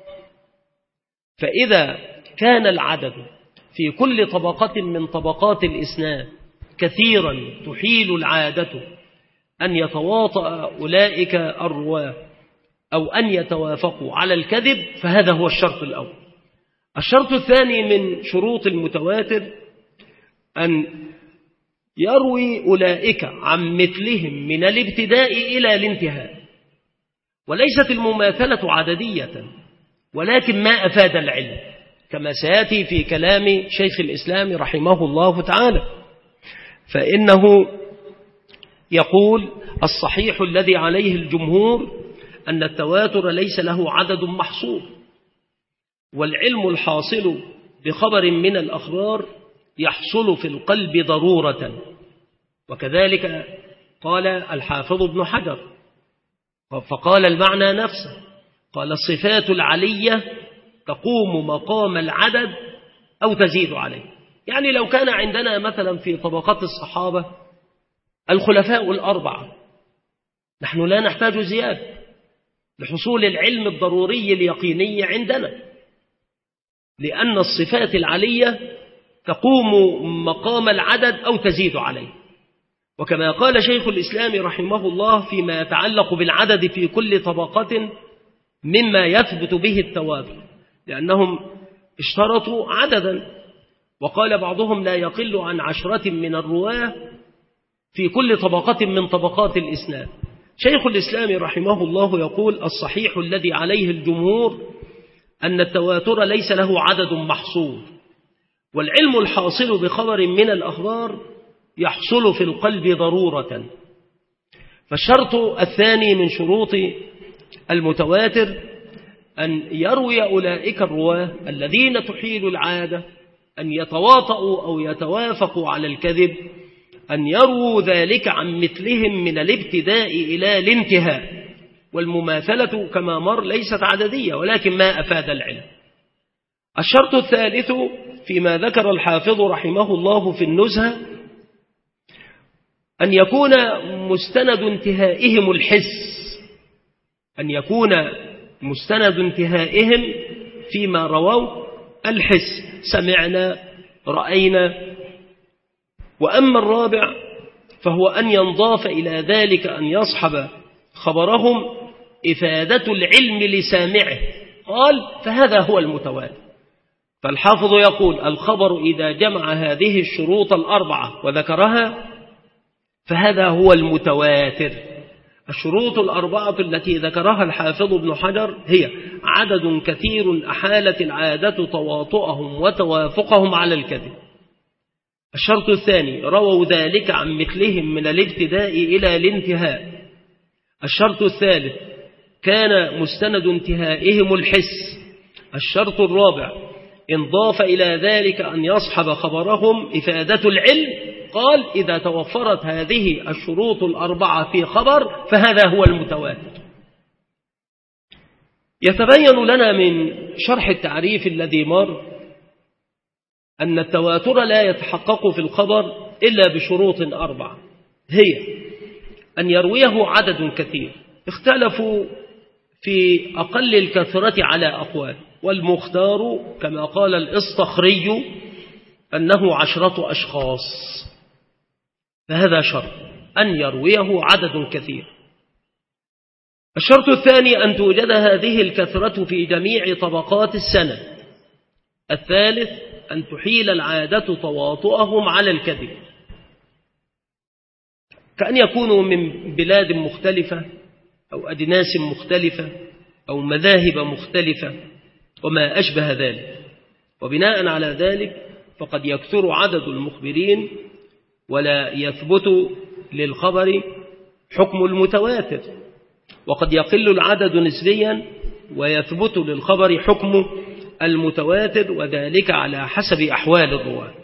فإذا كان العدد في كل طبقة من طبقات الإسناد كثيرا تحيل العادة أن يتواطأ أولئك الرواة أو أن يتوافقوا على الكذب، فهذا هو الشرط الأول. الشرط الثاني من شروط المتواتر أن يروي أولئك عن مثلهم من الابتداء إلى الانتهاء، وليست المماثلة عددية ولكن ما أفاد العلم، كما سيأتي في كلام شيخ الإسلام رحمه الله تعالى. فإنه يقول: الصحيح الذي عليه الجمهور أن التواتر ليس له عدد محصور، والعلم الحاصل بخبر من الأخبار يحصل في القلب ضرورة. وكذلك قال الحافظ ابن حجر، فقال المعنى نفسه، قال: الصفات العلية تقوم مقام العدد أو تزيد عليه. يعني لو كان عندنا مثلا في طبقات الصحابة الخلفاء الأربعة، نحن لا نحتاج زيادة لحصول العلم الضروري اليقيني عندنا، لأن الصفات العلية تقوم مقام العدد أو تزيد عليه. وكما قال شيخ الإسلام رحمه الله فيما يتعلق بالعدد في كل طبقة مما يثبت به التواتر، لأنهم اشترطوا عددا، وقال بعضهم لا يقل عن عشرة من الرواة في كل طبقة من طبقات الإسناد. شيخ الإسلام رحمه الله يقول: الصحيح الذي عليه الجمهور أن التواتر ليس له عدد محصور، والعلم الحاصل بخبر من الأخبار يحصل في القلب ضرورة. فالشرط الثاني من شروط المتواتر أن يروي أولئك الرواة الذين تحيل العادة أن يتواطؤوا أو يتوافقوا على الكذب أن يرووا ذلك عن مثلهم من الابتداء إلى الانتهاء. والمماثلة كما مر ليست عددية ولكن ما أفاد العلم. الشرط الثالث فيما ذكر الحافظ رحمه الله في النزهة أن يكون مستند انتهائهم الحس، أن يكون مستند انتهائهم فيما رووا الحس، سمعنا رأينا. وأما الرابع فهو أن ينضاف إلى ذلك أن يصحب خبرهم إفادة العلم لسامعه، قال فهذا هو المتواتر. فالحافظ يقول الخبر إذا جمع هذه الشروط الأربعة وذكرها فهذا هو المتواتر. الشروط الأربعة التي ذكرها الحافظ ابن حجر هي عدد كثير أحالت العادة تواطؤهم وتوافقهم على الكذب. الشرط الثاني رووا ذلك عن مثلهم من الابتداء إلى الانتهاء. الشرط الثالث كان مستند انتهائهم الحس. الشرط الرابع انضاف إلى ذلك أن يصحب خبرهم إفادة العلم، قال إذا توفرت هذه الشروط الأربعة في خبر فهذا هو المتواتر. يتبين لنا من شرح التعريف الذي مر أن التواتر لا يتحقق في الخبر إلا بشروط أربعة، هي أن يرويه عدد كثير، اختلفوا في أقل الكثرة على أقوال، والمختار كما قال الإصطخري أنه عشرة أشخاص، فهذا شرط أن يرويه عدد كثير. الشرط الثاني أن توجد هذه الكثرة في جميع طبقات السنة. الثالث أن تحيل العادة تواطؤهم على الكذب، كأن يكونوا من بلاد مختلفة أو أجناس مختلفة أو مذاهب مختلفة وما أشبه ذلك. وبناء على ذلك فقد يكثر عدد المخبرين ولا يثبت للخبر حكم المتواتر، وقد يقل العدد نسبيا ويثبت للخبر حكم المتواتر، وذلك على حسب أحوال الرواة.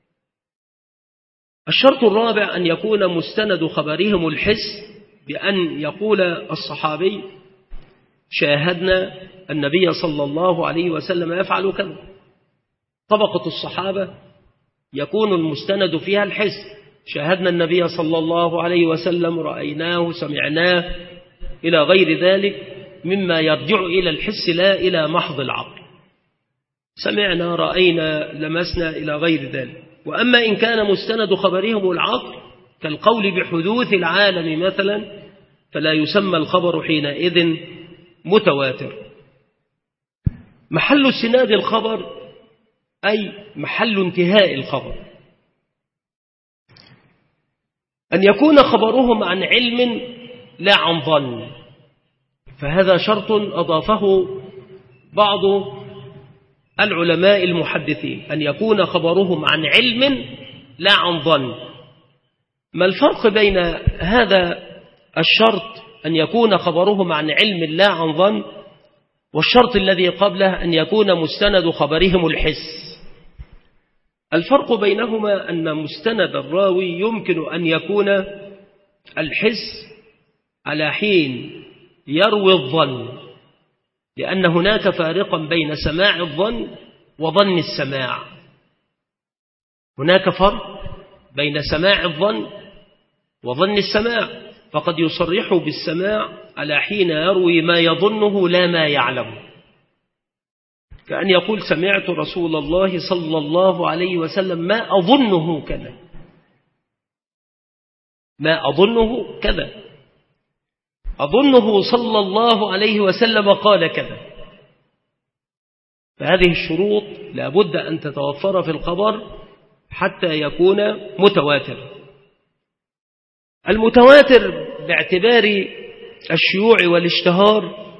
الشرط الرابع أن يكون مستند خبرهم الحس، بأن يقول الصحابي شاهدنا النبي صلى الله عليه وسلم يفعل كذا. طبقة الصحابة يكون المستند فيها الحس، شاهدنا النبي صلى الله عليه وسلم، رأيناه، سمعناه، إلى غير ذلك مما يرجع إلى الحس لا إلى محض العقل، سمعنا رأينا لمسنا إلى غير ذلك. وأما إن كان مستند خبرهم العقل كالقول بحدوث العالم مثلا فلا يسمى الخبر حينئذ متواتر. محل استناد الخبر أي محل انتهاء الخبر، أن يكون خبرهم عن علم لا عن ظن، فهذا شرط أضافه بعض العلماء المحدثين، أن يكون خبرهم عن علم لا عن ظن. ما الفرق بين هذا الشرط أن يكون خبرهم عن علم لا عن ظن والشرط الذي قبله أن يكون مستند خبرهم الحس؟ الفرق بينهما أن مستند الراوي يمكن أن يكون الحس على حين يروي الظن، لأن هناك فارقا بين سماع الظن وظن السماع، هناك فرق بين سماع الظن وظن السماع، فقد يصرح بالسماع على حين يروي ما يظنه لا ما يعلمه، كأن يقول سمعت رسول الله صلى الله عليه وسلم ما أظنه كذا، ما أظنه كذا، أظنه صلى الله عليه وسلم قال كذا. فهذه الشروط لا بد أن تتوفر في الخبر حتى يكون متواتر. المتواتر باعتبار الشيوع والاشتهار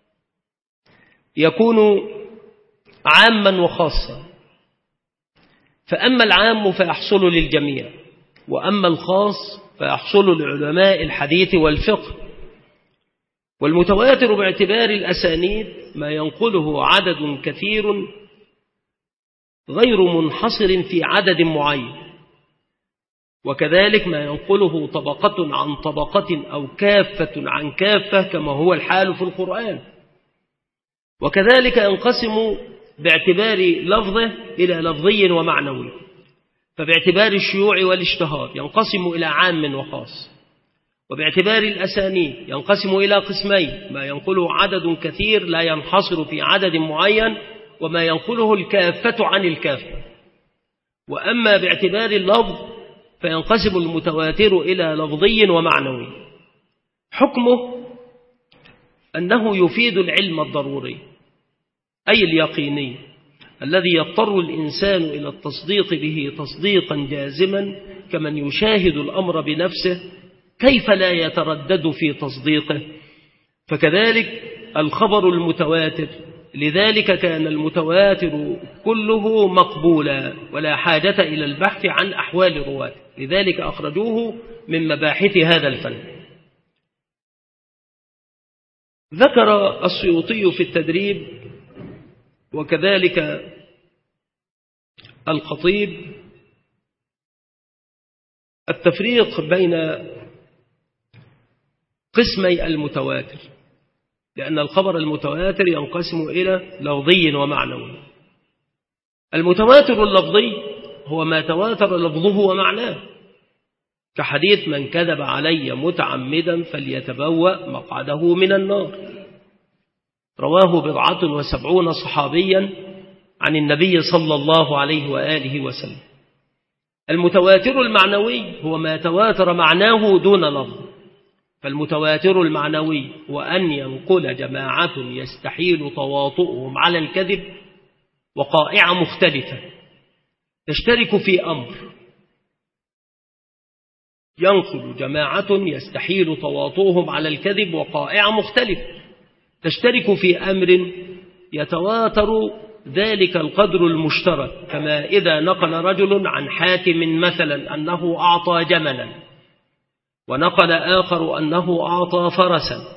يكون عاما وخاصا، فأما العام فيحصل للجميع، وأما الخاص فيحصل لعلماء الحديث والفقه. والمتواتر باعتبار الأسانيد ما ينقله عدد كثير غير منحصر في عدد معين، وكذلك ما ينقله طبقة عن طبقة أو كافة عن كافة كما هو الحال في القرآن. وكذلك ينقسم باعتبار لفظه إلى لفظي ومعنوي، فباعتبار الشيوع والاشتهار ينقسم إلى عام وخاص، وباعتبار الأسانيد ينقسم إلى قسمين: ما ينقله عدد كثير لا ينحصر في عدد معين، وما ينقله الكافة عن الكافة. وأما باعتبار اللفظ فينقسم المتواتر إلى لفظي ومعنوي. حكمه أنه يفيد العلم الضروري أي اليقيني الذي يضطر الإنسان إلى التصديق به تصديقا جازما كمن يشاهد الأمر بنفسه، كيف لا يتردد في تصديقه؟ فكذلك الخبر المتواتر، لذلك كان المتواتر كله مقبولا ولا حاجة إلى البحث عن أحوال رواته، لذلك أخرجوه من مباحث هذا الفن. ذكر السيوطي في التدريب وكذلك الخطيب التفريق بين قسمي المتواتر، لأن الخبر المتواتر ينقسم إلى لفظي ومعنوي. المتواتر اللفظي هو ما تواتر لفظه ومعناه، كحديث من كذب علي متعمدا فليتبوأ مقعده من النار، رواه بضعة وسبعون صحابيا عن النبي صلى الله عليه وآله وسلم. المتواتر المعنوي هو ما تواتر معناه دون لفظ، فالمتواتر المعنوي هو أن ينقل جماعة يستحيل تواطؤهم على الكذب وقائع مختلفة تشترك في أمر، ينقل جماعة يستحيل تواطؤهم على الكذب وقائع مختلفة تشترك في أمر يتواتر ذلك القدر المشترك، كما إذا نقل رجل عن حاتم مثلا أنه أعطى جملا، ونقل آخر أنه أعطى فرسا،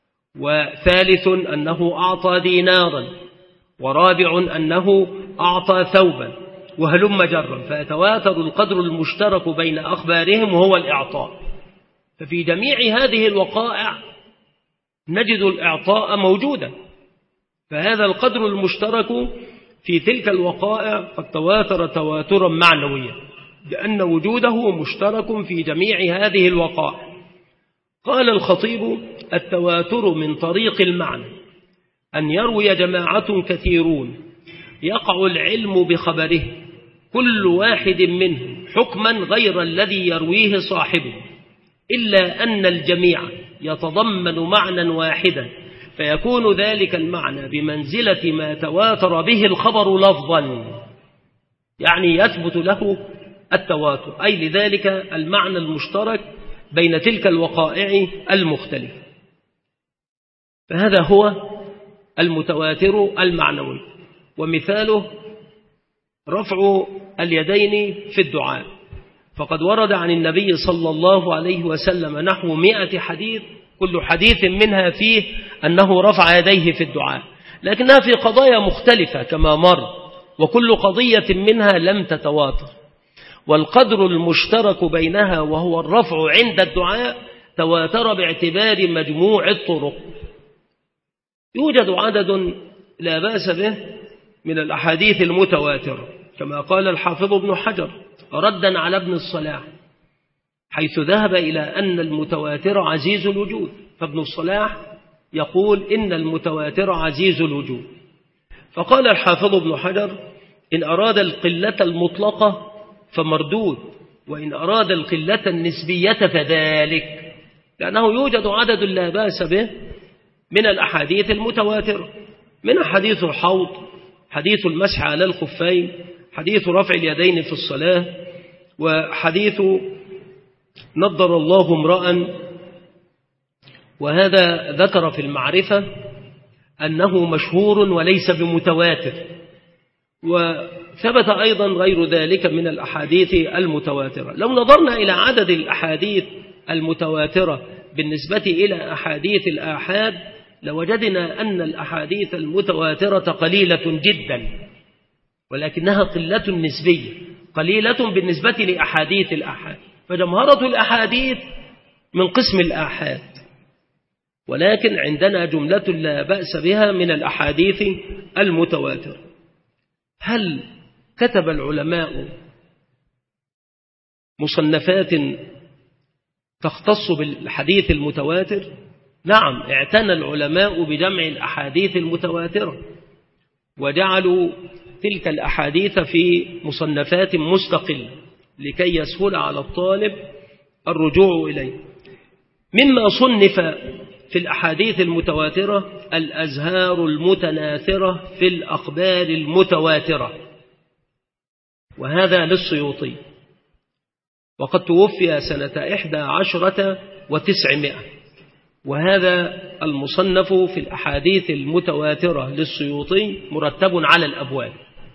وثالث أنه أعطى دينارا، ورابع أنه أعطى ثوبا، وهلم جرا، فيتواتر القدر المشترك بين أخبارهم وهو الإعطاء. ففي جميع هذه الوقائع نجد الإعطاء موجودا، فهذا القدر المشترك في تلك الوقائع قد تواتر تواترا معنويا، لأن وجوده مشترك في جميع هذه الوقائع. قال الخطيب: التواتر من طريق المعنى أن يروي جماعة كثيرون يقع العلم بخبره كل واحد منهم حكما غير الذي يرويه صاحبه، إلا أن الجميع يتضمن معنى واحدا، فيكون ذلك المعنى بمنزلة ما تواتر به الخبر لفظا، يعني يثبت له التواتر، أي لذلك المعنى المشترك بين تلك الوقائع المختلفة. فهذا هو المتواتر المعنوي، ومثاله رفع اليدين في الدعاء، فقد ورد عن النبي صلى الله عليه وسلم نحو مئة حديث، كل حديث منها فيه أنه رفع يديه في الدعاء، لكنها في قضايا مختلفة كما مر، وكل قضية منها لم تتواتر، والقدر المشترك بينها وهو الرفع عند الدعاء تواتر باعتبار مجموع الطرق. يوجد عدد لا بأس به من الأحاديث المتواترة، كما قال الحافظ ابن حجر ردا على ابن الصلاح حيث ذهب إلى أن المتواتر عزيز الوجود، فابن الصلاح يقول إن المتواتر عزيز الوجود. فقال الحافظ ابن حجر: إن أراد القلة المطلقة فمردود، وإن أراد القلة النسبية فذلك، لأنه يوجد عدد لا بأس به من الأحاديث المتواترة، من حديث الحوض، حديث المسح على الخفين، حديث رفع اليدين في الصلاة، وحديث نضر الله امرأ، وهذا ذكر في المعرفة أنه مشهور وليس بمتواتر. وثبت أيضا غير ذلك من الأحاديث المتواترة. لو نظرنا إلى عدد الأحاديث المتواترة بالنسبة إلى أحاديث الآحاد لوجدنا أن الأحاديث المتواترة قليلة جدا، ولكنها قلة نسبية، قليلة بالنسبة لأحاديث الآحاد. فجمهرة الأحاديث من قسم الآحاد، ولكن عندنا جملة لا بأس بها من الأحاديث المتواترة. هل كتب العلماء مصنفات تختص بالحديث المتواتر؟ نعم، اعتنى العلماء بجمع الأحاديث المتواترة وجعلوا تلك الأحاديث في مصنفات مستقلة لكي يسهل على الطالب الرجوع إليه. مما صنف في الأحاديث المتواترة الأزهار المتناثرة في الأخبار المتواترة، وهذا للسيوطي، وقد توفي سنة إحدى عشرة وتسعمائة، وهذا المصنف في الأحاديث المتواترة للسيوطي مرتب على الأبواب.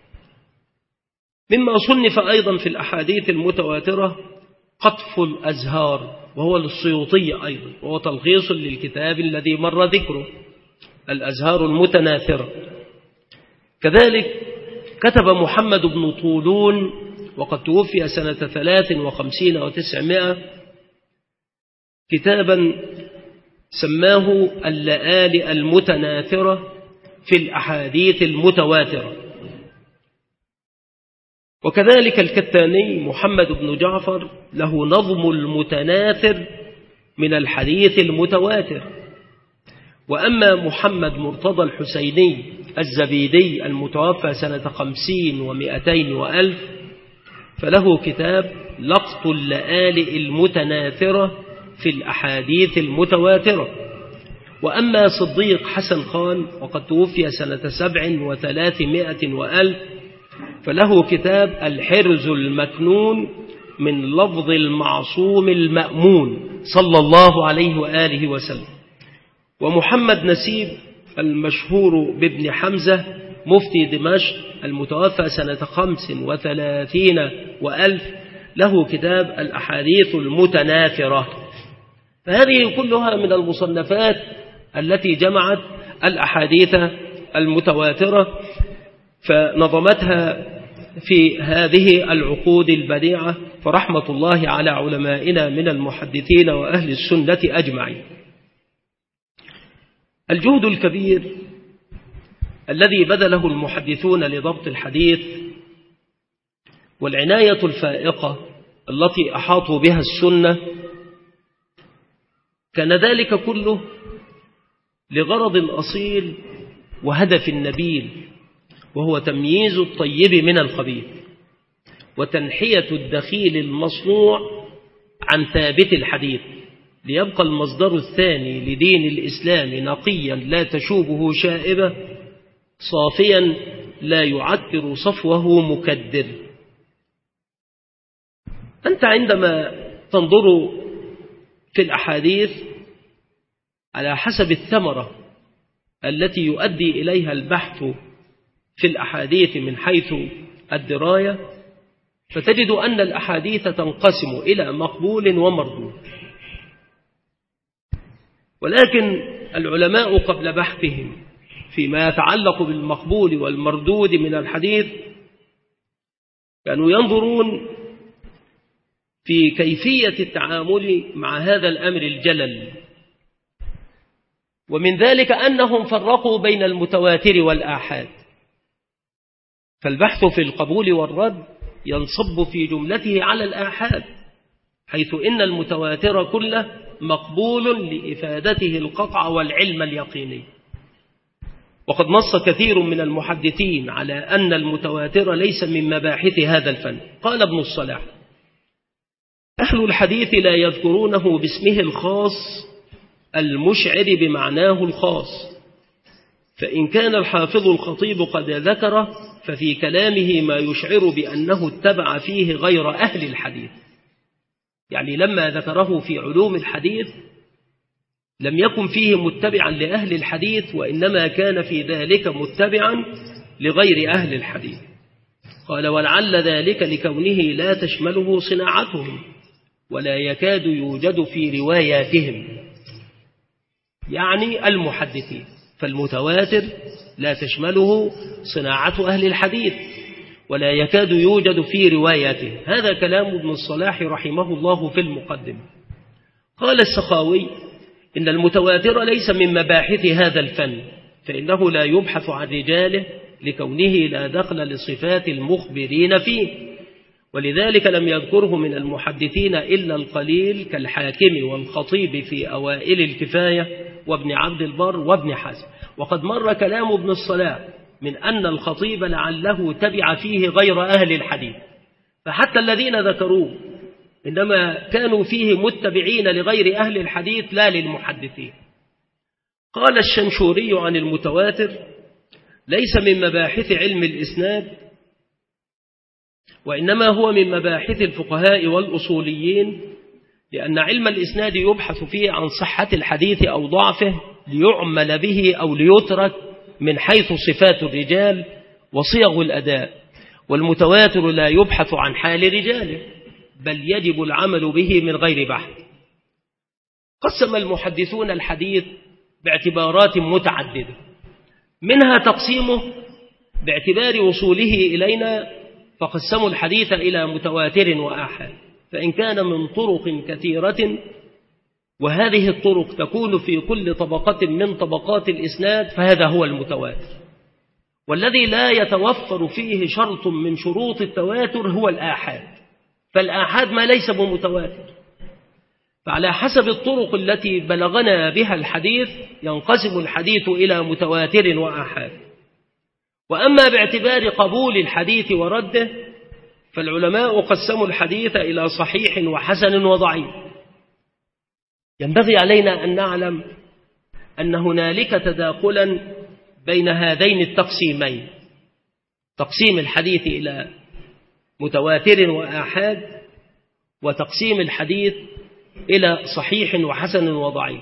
مما صنف أيضا في الأحاديث المتواترة قطف الأزهار، وهو للسيوطي أيضا، وهو تلخيص للكتاب الذي مر ذكره، الأزهار المتناثرة. كذلك كتب محمد بن طولون وقد توفي سنة ثلاث وخمسين وتسعمائة كتابا سماه اللآلئ المتناثرة في الأحاديث المتواترة. وكذلك الكتاني محمد بن جعفر له نظم المتناثر من الحديث المتواتر. وأما محمد مرتضى الحسيني الزبيدي المتوفى سنة خمسين ومئتين وألف فله كتاب لقط اللآلئ المتناثرة في الأحاديث المتواترة. وأما صديق حسن خان وقد توفي سنة سبع وثلاثمائة وألف فله كتاب الحرز المكنون من لفظ المعصوم المأمون صلى الله عليه وآله وسلم. ومحمد نسيب المشهور بابن حمزة مفتي دمشق المتوفى سنة خمس وثلاثين وألف له كتاب الأحاديث المتناثرة. فهذه كلها من المصنفات التي جمعت الأحاديث المتواترة فنظمتها في هذه العقود البديعة، فرحمة الله على علمائنا من المحدثين وأهل السنة أجمعين. الجهد الكبير الذي بذله المحدثون لضبط الحديث والعناية الفائقة التي أحاطوا بها السنة كان ذلك كله لغرض أصيل وهدف نبيل، وهو تمييز الطيب من الخبيث وتنحية الدخيل المصنوع عن ثابت الحديث، ليبقى المصدر الثاني لدين الإسلام نقيا لا تشوبه شائبة، صافيا لا يعكر صفوه مكدر. أنت عندما تنظر في الأحاديث على حسب الثمرة التي يؤدي إليها البحث في الأحاديث من حيث الدراية، فتجد أن الأحاديث تنقسم إلى مقبول ومردود. ولكن العلماء قبل بحثهم فيما يتعلق بالمقبول والمردود من الحديث كانوا ينظرون في كيفية التعامل مع هذا الأمر الجلل، ومن ذلك أنهم فرقوا بين المتواتر والآحاد. فالبحث في القبول والرد ينصب في جملته على الآحاد، حيث إن المتواتر كله مقبول لإفادته القطع والعلم اليقيني. وقد نص كثير من المحدثين على أن المتواتر ليس من مباحث هذا الفن. قال ابن الصلاح: أهل الحديث لا يذكرونه باسمه الخاص المشعر بمعناه الخاص، فإن كان الحافظ الخطيب قد ذكره ففي كلامه ما يشعر بأنه اتبع فيه غير أهل الحديث. يعني لما ذكره في علوم الحديث لم يكن فيه متبعا لأهل الحديث، وإنما كان في ذلك متبعا لغير أهل الحديث. قال: ولعل ذلك لكونه لا تشمله صناعتهم ولا يكاد يوجد في رواياتهم. يعني المحدثين، فالمتواتر لا تشمله صناعة أهل الحديث ولا يكاد يوجد في رواياته. هذا كلام ابن الصلاح رحمه الله في المقدمة. قال السخاوي إن المتواتر ليس من مباحث هذا الفن، فإنه لا يبحث عن رجاله لكونه لا دخل لصفات المخبرين فيه، ولذلك لم يذكره من المحدثين إلا القليل كالحاكم والخطيب في أوائل الكفاية وابن عبد البر وابن حزم. وقد مر كلام ابن الصلاح من أن الخطيب لعله تبع فيه غير أهل الحديث، فحتى الذين ذكروه إنما كانوا فيه متبعين لغير أهل الحديث لا للمحدثين. قال الشنشوري عن المتواتر ليس من مباحث علم الإسناد، وإنما هو من مباحث الفقهاء والأصوليين، لأن علم الإسناد يبحث فيه عن صحة الحديث أو ضعفه ليعمل به أو ليترك من حيث صفات الرجال وصيغ الأداء، والمتواتر لا يبحث عن حال رجاله بل يجب العمل به من غير بحث. قسم المحدثون الحديث باعتبارات متعددة، منها تقسيمه باعتبار وصوله إلينا، فقسموا الحديث إلى متواتر وآحاد، فإن كان من طرق كثيرة وهذه الطرق تكون في كل طبقة من طبقات الإسناد فهذا هو المتواتر. والذي لا يتوفر فيه شرط من شروط التواتر هو الآحاد، فالآحاد ما ليس بمتواتر. فعلى حسب الطرق التي بلغنا بها الحديث ينقسم الحديث إلى متواتر وآحاد. وأما باعتبار قبول الحديث ورده فالعلماء قسموا الحديث إلى صحيح وحسن وضعيف. ينبغي علينا أن نعلم أن هنالك تداخلا بين هذين التقسيمين، تقسيم الحديث إلى متواتر وآحاد، وتقسيم الحديث إلى صحيح وحسن وضعيف.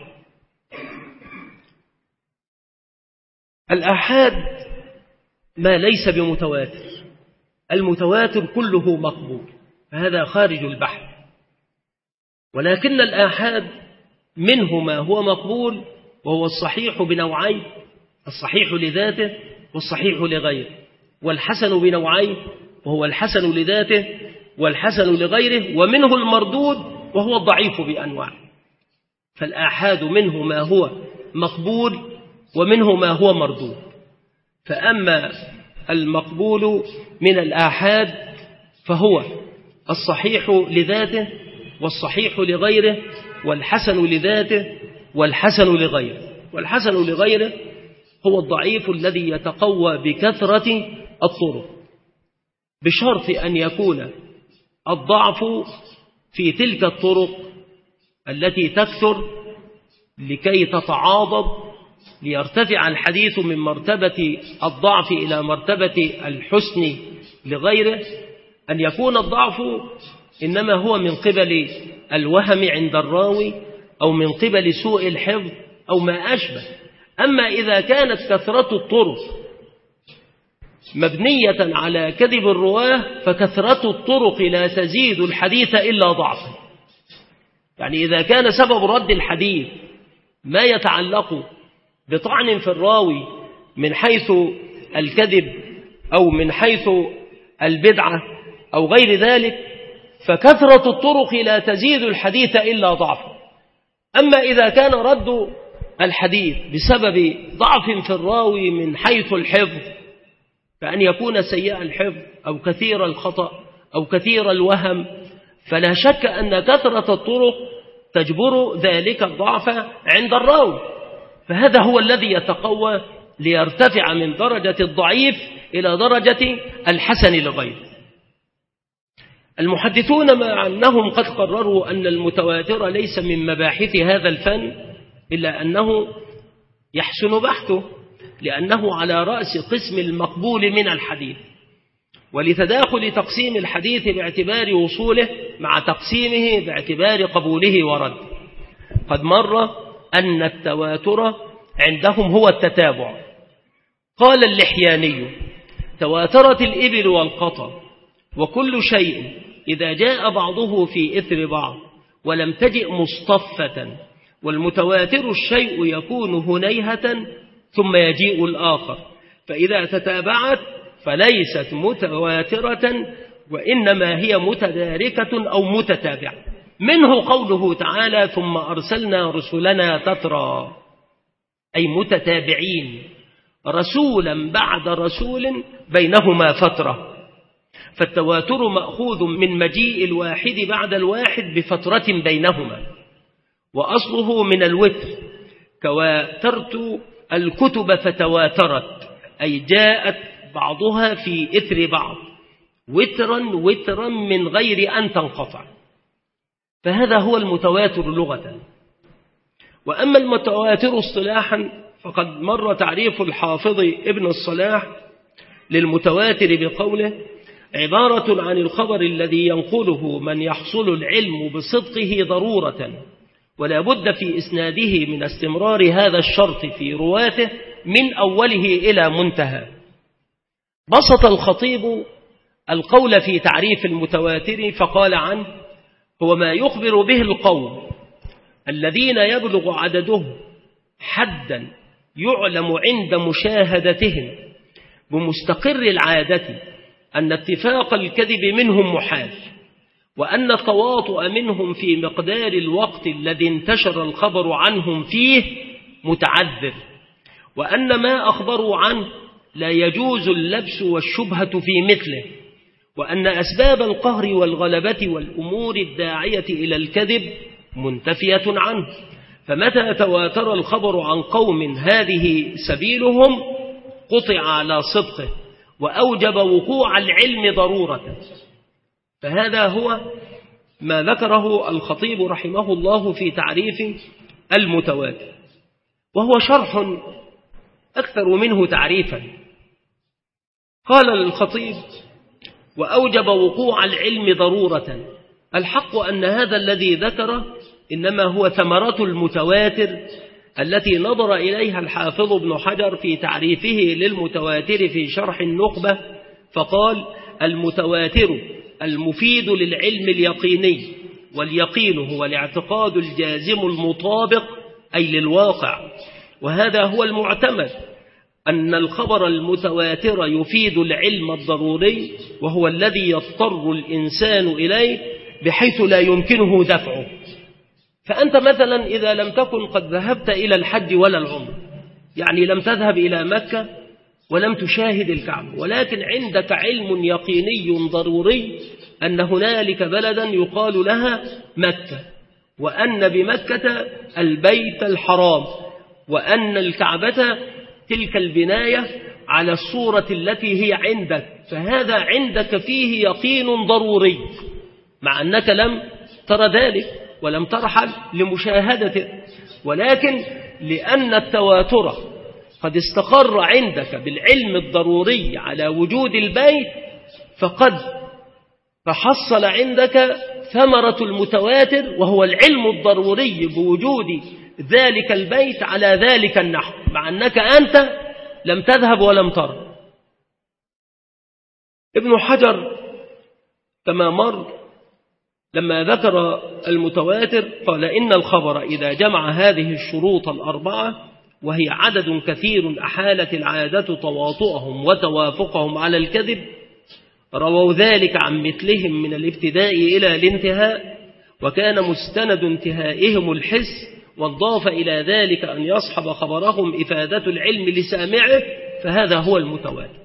الآحاد ما ليس بمتواتر، المتواتر كله مقبول، فهذا خارج البحث. ولكن الآحاد منه ما هو مقبول وهو الصحيح بنوعين، الصحيح لذاته والصحيح لغيره، والحسن بنوعين وهو الحسن لذاته والحسن لغيره، ومنه المردود وهو الضعيف بأنواع. فالآحاد منه ما هو مقبول ومنه ما هو مردود. فأما المقبول من الآحاد فهو الصحيح لذاته والصحيح لغيره والحسن لذاته والحسن لغيره. والحسن لغيره هو الضعيف الذي يتقوى بكثرة الطرق، بشرط أن يكون الضعف في تلك الطرق التي تكثر لكي تتعاضد ليرتفع الحديث من مرتبة الضعف إلى مرتبة الحسن لغيره، أن يكون الضعف إنما هو من قبل الوهم عند الراوي أو من قبل سوء الحفظ أو ما أشبه. أما إذا كانت كثرة الطرق مبنية على كذب الرواه فكثرة الطرق لا تزيد الحديث إلا ضعفا. يعني إذا كان سبب رد الحديث ما يتعلق بطعن في الراوي من حيث الكذب أو من حيث البدعة أو غير ذلك فكثرة الطرق لا تزيد الحديث إلا ضعفا. أما إذا كان رد الحديث بسبب ضعف في الراوي من حيث الحفظ، فأن يكون سيء الحفظ أو كثير الخطأ أو كثير الوهم، فلا شك أن كثرة الطرق تجبر ذلك الضعف عند الراوي، فهذا هو الذي يتقوى ليرتفع من درجة الضعيف إلى درجة الحسن لغيره. المحدثون مع أنهم قد قرروا أن المتواتر ليس من مباحث هذا الفن إلا أنه يحسن بحثه، لأنه على رأس قسم المقبول من الحديث، ولتداخل تقسيم الحديث باعتبار وصوله مع تقسيمه باعتبار قبوله ورد. قد مر أن التواتر عندهم هو التتابع. قال اللحياني: تواترت الإبل والقطر، وكل شيء إذا جاء بعضه في إثر بعض ولم تجئ مصطفة والمتواتر الشيء يكون هنيهة ثم يجيء الآخر، فإذا تتابعت فليست متواترة وإنما هي متداركة أو متتابعة. منه قوله تعالى ثم أرسلنا رسلنا تترى، أي متتابعين، رسولا بعد رسول بينهما فترة. فالتواتر مأخوذ من مجيء الواحد بعد الواحد بفترة بينهما، وأصله من الوتر، كواترت الكتب فتواترت، أي جاءت بعضها في إثر بعض وترا وترا من غير أن تنقطع، فهذا هو المتواتر لغة. وأما المتواتر اصطلاحا فقد مر تعريف الحافظ ابن الصلاح للمتواتر بقوله: عبارة عن الخبر الذي ينقله من يحصل العلم بصدقه ضرورة ولا بد في إسناده من استمرار هذا الشرط في رواته من أوله إلى منتهى. بسط الخطيب القول في تعريف المتواتر فقال عنه: هو ما يخبر به القوم الذين يبلغ عدده حدا يعلم عند مشاهدتهم بمستقر العادة أن اتفاق الكذب منهم محال، وأن التواطؤ منهم في مقدار الوقت الذي انتشر الخبر عنهم فيه متعذر، وأن ما أخبروا عنه لا يجوز اللبس والشبهة في مثله، وأن أسباب القهر والغلبة والأمور الداعية إلى الكذب منتفية عنه. فمتى تواتر الخبر عن قوم هذه سبيلهم قطع على صدقه وأوجب وقوع العلم ضرورة. فهذا هو ما ذكره الخطيب رحمه الله في تعريف المتواتر، وهو شرح أكثر منه تعريفا. قال الخطيب: وأوجب وقوع العلم ضرورة. الحق أن هذا الذي ذكره إنما هو ثمرة المتواتر التي نظر إليها الحافظ ابن حجر في تعريفه للمتواتر في شرح النخبة، فقال: المتواتر المفيد للعلم اليقيني، واليقين هو الاعتقاد الجازم المطابق أي للواقع، وهذا هو المعتمد، أن الخبر المتواتر يفيد العلم الضروري وهو الذي يضطر الإنسان إليه بحيث لا يمكنه دفعه. فأنت مثلا إذا لم تكن قد ذهبت إلى الحج ولا العمر، يعني لم تذهب إلى مكة ولم تشاهد الكعبة، ولكن عندك علم يقيني ضروري أن هنالك بلدا يقال لها مكة، وأن بمكة البيت الحرام، وأن الكعبة تلك البناية على الصورة التي هي عندك، فهذا عندك فيه يقين ضروري، مع أنك لم ترى ذلك ولم ترحل لمشاهدته، ولكن لأن التواتر قد استقر عندك بالعلم الضروري على وجود البيت، فقد فحصل عندك ثمرة المتواتر وهو العلم الضروري بوجود ذلك البيت على ذلك النحو، مع أنك أنت لم تذهب ولم ترى. ابن حجر كما مر لما ذكر المتواتر قال: إن الخبر إذا جمع هذه الشروط الأربعة وهي عدد كثير أحالت العادة تواطؤهم وتوافقهم على الكذب، رووا ذلك عن مثلهم من الابتداء إلى الانتهاء، وكان مستند انتهائهم الحس، واضاف إلى ذلك أن يصحب خبرهم إفادة العلم لسامعه، فهذا هو المتواتر.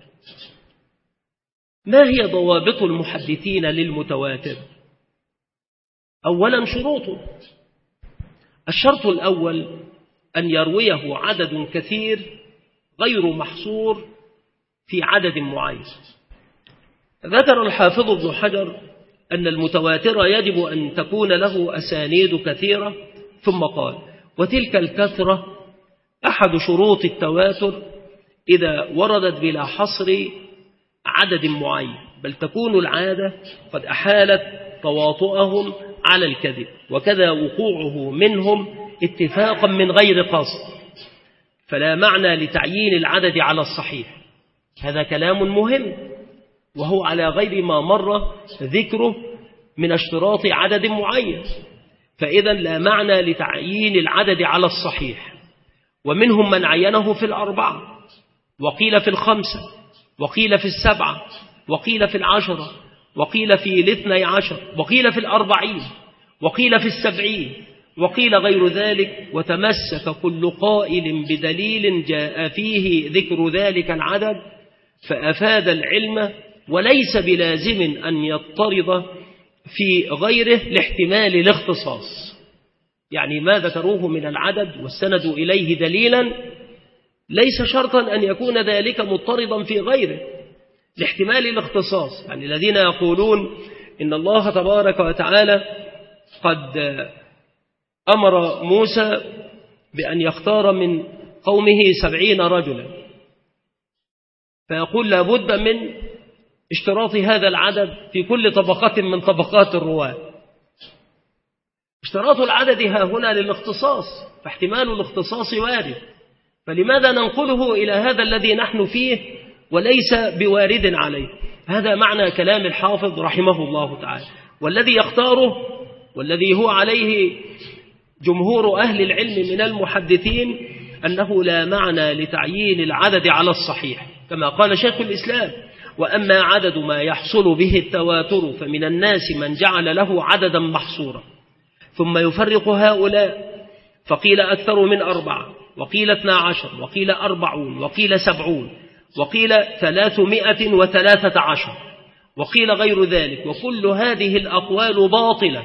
ما هي ضوابط المحدثين للمتواتر؟ أولا شروطه. الشرط الأول أن يرويه عدد كثير غير محصور في عدد معين. ذكر الحافظ ابن حجر أن المتواتر يجب أن تكون له أسانيد كثيرة، ثم قال: وتلك الكثرة أحد شروط التواتر إذا وردت بلا حصر عدد معين، بل تكون العادة قد أحالت تواطؤهم على الكذب، وكذا وقوعه منهم اتفاقا من غير قصد، فلا معنى لتعيين العدد على الصحيح. هذا كلام مهم، وهو على غير ما مر ذكره من اشتراط عدد معين. فإذا لا معنى لتعيين العدد على الصحيح. ومنهم من عينه في الأربعة، وقيل في الخمسة، وقيل في السبعة، وقيل في العشرة، وقيل في الاثني عشر، وقيل في الأربعين، وقيل في السبعين، وقيل غير ذلك. وتمسك كل قائل بدليل جاء فيه ذكر ذلك العدد فأفاد العلم، وليس بلازم أن يضطرد في غيره لاحتمال الاختصاص. يعني ما ذكروه من العدد واستندوا إليه دليلا ليس شرطا أن يكون ذلك مضطردا في غيره لاحتمال الاختصاص. يعني الذين يقولون إن الله تبارك وتعالى قد أمر موسى بأن يختار من قومه سبعين رجلا، فيقول لابد من اشتراط هذا العدد في كل طبقة من طبقات الرواة. اشتراط العدد ها هنا للاختصاص، فاحتمال الاختصاص وارد، فلماذا ننقله إلى هذا الذي نحن فيه وليس بوارد عليه؟ هذا معنى كلام الحافظ رحمه الله تعالى. والذي يختاره والذي هو عليه جمهور أهل العلم من المحدثين أنه لا معنى لتعيين العدد على الصحيح، كما قال شيخ الإسلام: وأما عدد ما يحصل به التواتر فمن الناس من جعل له عددا محصورا ثم يفرق هؤلاء، فقيل أكثر من أربعة، وقيل اثنا عشر، وقيل أربعون، وقيل سبعون، وقيل ثلاثمائة وثلاثة عشر، وقيل غير ذلك. وكل هذه الأقوال باطلة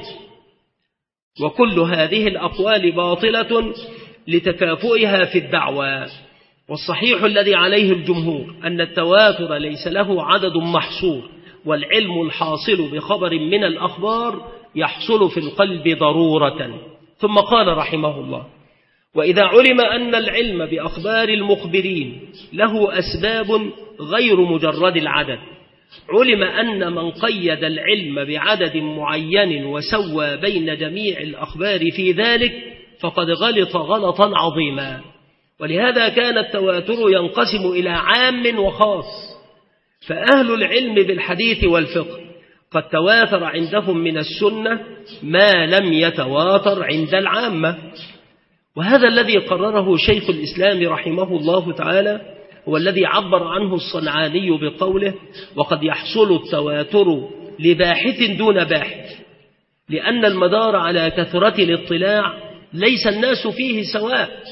وكل هذه الأقوال باطلة لتكافؤها في الدعوى. والصحيح الذي عليه الجمهور أن التواتر ليس له عدد محصور، والعلم الحاصل بخبر من الأخبار يحصل في القلب ضرورة. ثم قال رحمه الله: وإذا علم أن العلم بأخبار المخبرين له أسباب غير مجرد العدد، علم أن من قيد العلم بعدد معين وسوى بين جميع الأخبار في ذلك فقد غلط غلطا عظيما. ولهذا كان التواتر ينقسم إلى عام وخاص، فأهل العلم بالحديث والفقه قد تواتر عندهم من السنة ما لم يتواتر عند العامة. وهذا الذي قرره شيخ الإسلام رحمه الله تعالى هو الذي عبر عنه الصنعاني بقوله: وقد يحصل التواتر لباحث دون باحث، لأن المدار على كثرة الاطلاع ليس الناس فيه سواء.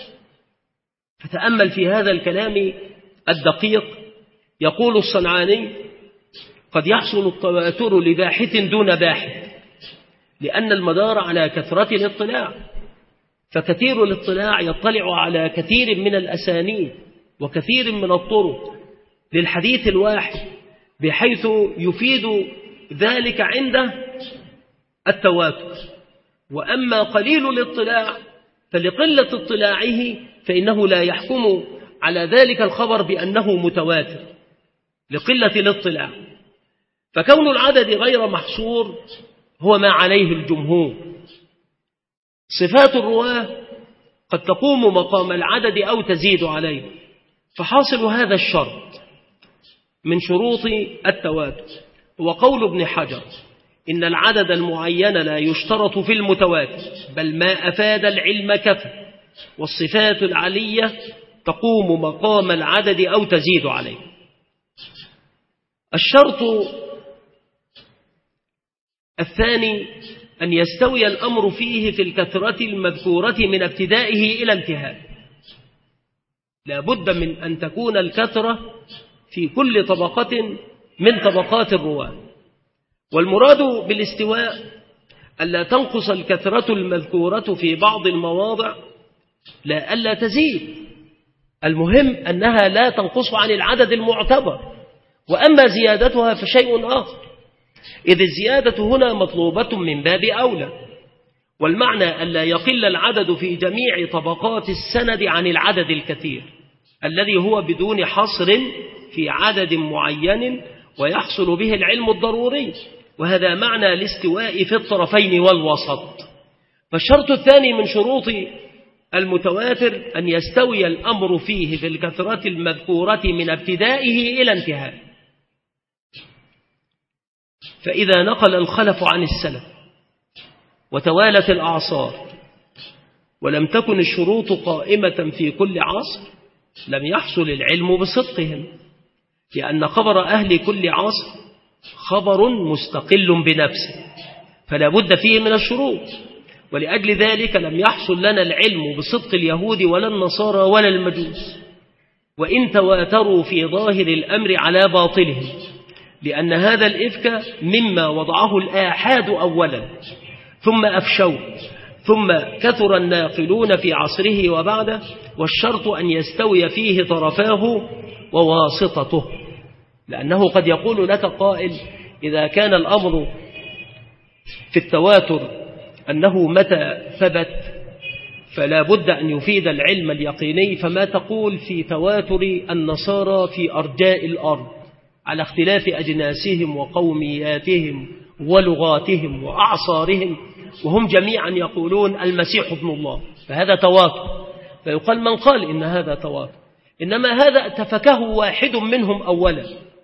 فتأمل في هذا الكلام الدقيق. يقول الصنعاني: قد يحصل التواتر لباحث دون باحث، لأن المدار على كثرة الاطلاع، فكثير الاطلاع يطلع على كثير من الأسانيد وكثير من الطرق للحديث الواحد، بحيث يفيد ذلك عنده التواتر. وأما قليل الاطلاع فلقلة اطلاعه فإنه لا يحكم على ذلك الخبر بأنه متواتر لقلة الاطلاع. فكون العدد غير محصور هو ما عليه الجمهور. صفات الرواة قد تقوم مقام العدد أو تزيد عليه، فحاصل هذا الشرط من شروط التواتر هو قول ابن حجر: إن العدد المعين لا يشترط في المتواتر، بل ما أفاد العلم كفى، والصفات العلية تقوم مقام العدد أو تزيد عليه. الشرط الثاني أن يستوي الأمر فيه في الكثرة المذكورة من ابتدائه إلى انتهاء. لا بد من أن تكون الكثرة في كل طبقة من طبقات الرواة. والمراد بالاستواء ألا تنقص الكثرة المذكورة في بعض المواضع، لا ألا تزيد، المهم أنها لا تنقص عن العدد المعتبر. وأما زيادتها فشيء آخر، إذ الزيادة هنا مطلوبة من باب أولى. والمعنى ألا يقل العدد في جميع طبقات السند عن العدد الكثير الذي هو بدون حصر في عدد معين ويحصل به العلم الضروري، وهذا معنى الاستواء في الطرفين والوسط. فالشرط الثاني من شروط المتواتر أن يستوي الأمر فيه في الكثرة المذكورة من ابتدائه إلى انتهاء. فإذا نقل الخلف عن السلف وتوالت الأعصار ولم تكن الشروط قائمة في كل عصر لم يحصل العلم بصدقهم، لأن خبر أهل كل عصر خبر مستقل بنفسه فلا بد فيه من الشروط، ولأجل ذلك لم يحصل لنا العلم بصدق اليهود ولا النصارى ولا المجوس، وإن تواتروا في ظاهر الأمر على باطلهم، لأن هذا الإفك مما وضعه الآحاد أولا ثم أفشوا، ثم كثر الناقلون في عصره وبعده، والشرط أن يستوي فيه طرفاه وواسطته. لأنه قد يقول لك قائل إذا كان الأمر في التواتر أنه متى ثبت فلا بد أن يفيد العلم اليقيني، فما تقول في تواتر النصارى في أرجاء الأرض على اختلاف أجناسهم وقومياتهم ولغاتهم وأعصارهم، وهم جميعا يقولون المسيح ابن الله، فهذا تواتر. فيقال من قال إن هذا تواتر، إنما هذا اتفكه واحد منهم أولا،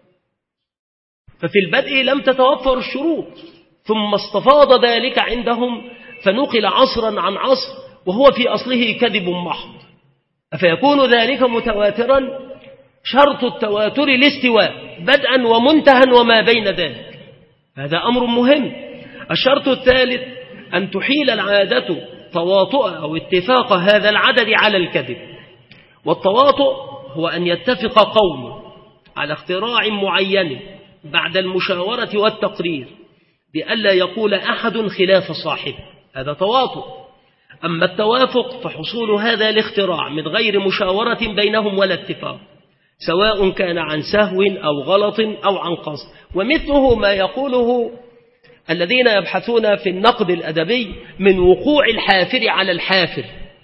ففي البدء لم تتوفر الشروط، ثم استفاض ذلك عندهم فنقل عصرا عن عصر وهو في أصله كذب محض. أفيكون ذلك متواترا؟ شرط التواتر الاستواء بدءا ومنتهى وما بين ذلك، هذا أمر مهم. الشرط الثالث أن تحيل العادة تواطؤ أو اتفاق هذا العدد على الكذب، والتواطؤ هو أن يتفق قوم على اختراع معين بعد المشاورة والتقرير بألا يقول أحد خلاف صاحبه، هذا تواطؤ. أما التوافق فحصول هذا الاختراع من غير مشاورة بينهم ولا اتفاق، سواء كان عن سهو أو غلط أو عن قصد، ومثله ما يقوله الذين يبحثون في النقد الأدبي من وقوع الحافر على الحافر،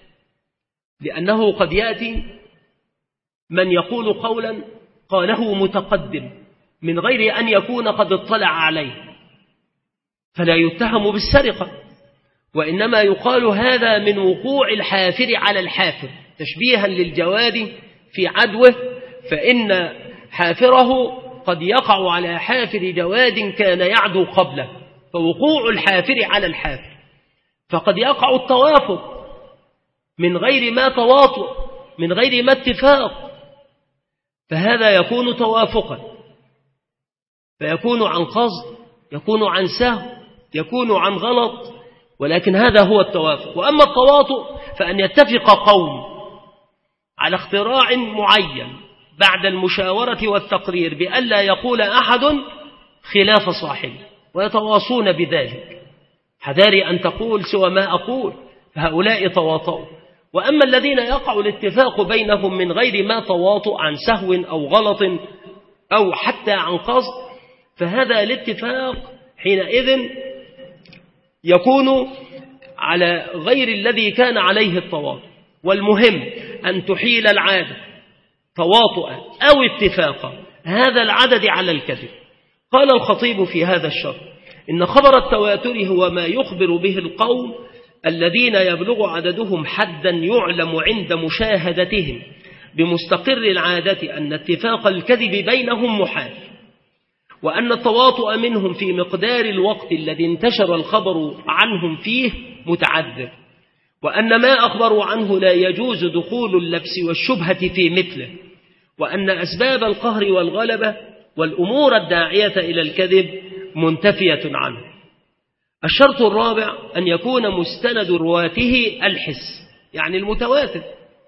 لأنه قد يأتي من يقول قولا قاله متقدم من غير أن يكون قد اطلع عليه فلا يتهم بالسرقة، وإنما يقال هذا من وقوع الحافر على الحافر تشبيها للجواد في عدوه، فإن حافره قد يقع على حافر جواد كان يعدو قبله، فوقوع الحافر على الحافر. فقد يقع التوافق من غير ما تواطؤ من غير ما اتفاق، فهذا يكون توافقا، فيكون عن قصد، يكون عن سهو، يكون عن غلط، ولكن هذا هو التوافق. وأما التواطؤ فأن يتفق قوم على اختراع معين بعد المشاورة والتقرير بألا يقول أحد خلاف صاحبه ويتواصون بذلك، حذاري أن تقول سوى ما أقول، فهؤلاء تواطؤوا. وأما الذين يقع الاتفاق بينهم من غير ما تواطؤ عن سهو أو غلط أو حتى عن قصد، فهذا الاتفاق حينئذ يكون على غير الذي كان عليه التواطؤ. والمهم أن تحيل العادة تواطؤا أو اتفاقا هذا العدد على الكذب. قال الخطيب في هذا الشرط إن خبر التواتر هو ما يخبر به القوم الذين يبلغ عددهم حدا يعلم عند مشاهدتهم بمستقر العادة أن اتفاق الكذب بينهم محال، وأن التواطؤ منهم في مقدار الوقت الذي انتشر الخبر عنهم فيه متعذر، وأن ما أخبروا عنه لا يجوز دخول اللبس والشبهة في مثله، وأن أسباب القهر والغلبة والأمور الداعية إلى الكذب منتفية عنه. الشرط الرابع أن يكون مستند رواته الحس، يعني المتواتر،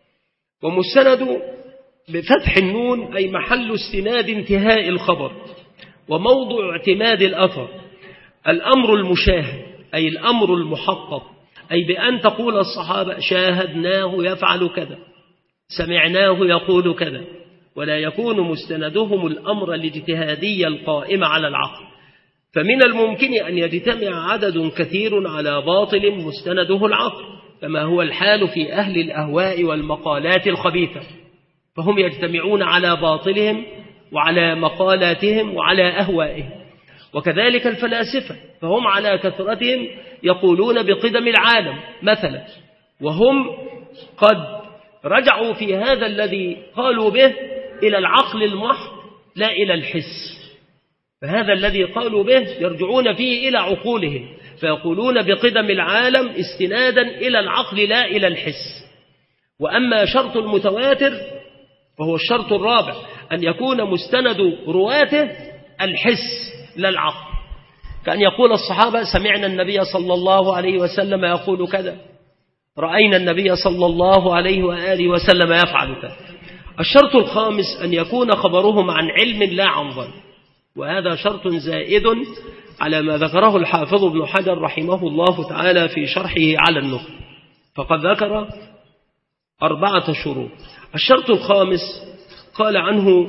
ومستند بفتح النون أي محل استناد انتهاء الخبر وموضع اعتماد الأثر، الأمر المشاهد أي الأمر المحقق، أي بأن تقول الصحابة شاهدناه يفعل كذا، سمعناه يقول كذا، ولا يكون مستندهم الأمر الاجتهادي القائم على العقل. فمن الممكن أن يجتمع عدد كثير على باطل مستنده العقل، كما هو الحال في أهل الأهواء والمقالات الخبيثة، فهم يجتمعون على باطلهم وعلى مقالاتهم وعلى أهوائهم. وكذلك الفلاسفة فهم على كثرتهم يقولون بقدم العالم مثلا، وهم قد رجعوا في هذا الذي قالوا به إلى العقل المحض لا إلى الحس، فهذا الذي قالوا به يرجعون فيه إلى عقولهم، فيقولون بقدم العالم استنادا إلى العقل لا إلى الحس. وأما شرط المتواتر فهو الشرط الرابع، أن يكون مستند رواته الحس لا العقل، كأن يقول الصحابة سمعنا النبي صلى الله عليه وسلم يقول كذا، رأينا النبي صلى الله عليه وآله وسلم يفعل كذا. الشرط الخامس أن يكون خبرهم عن علم لا عن ظن، وهذا شرط زائد على ما ذكره الحافظ ابن حجر رحمه الله تعالى في شرحه على النخبة، فقد ذكر أربعة شروط. الشرط الخامس قال عنه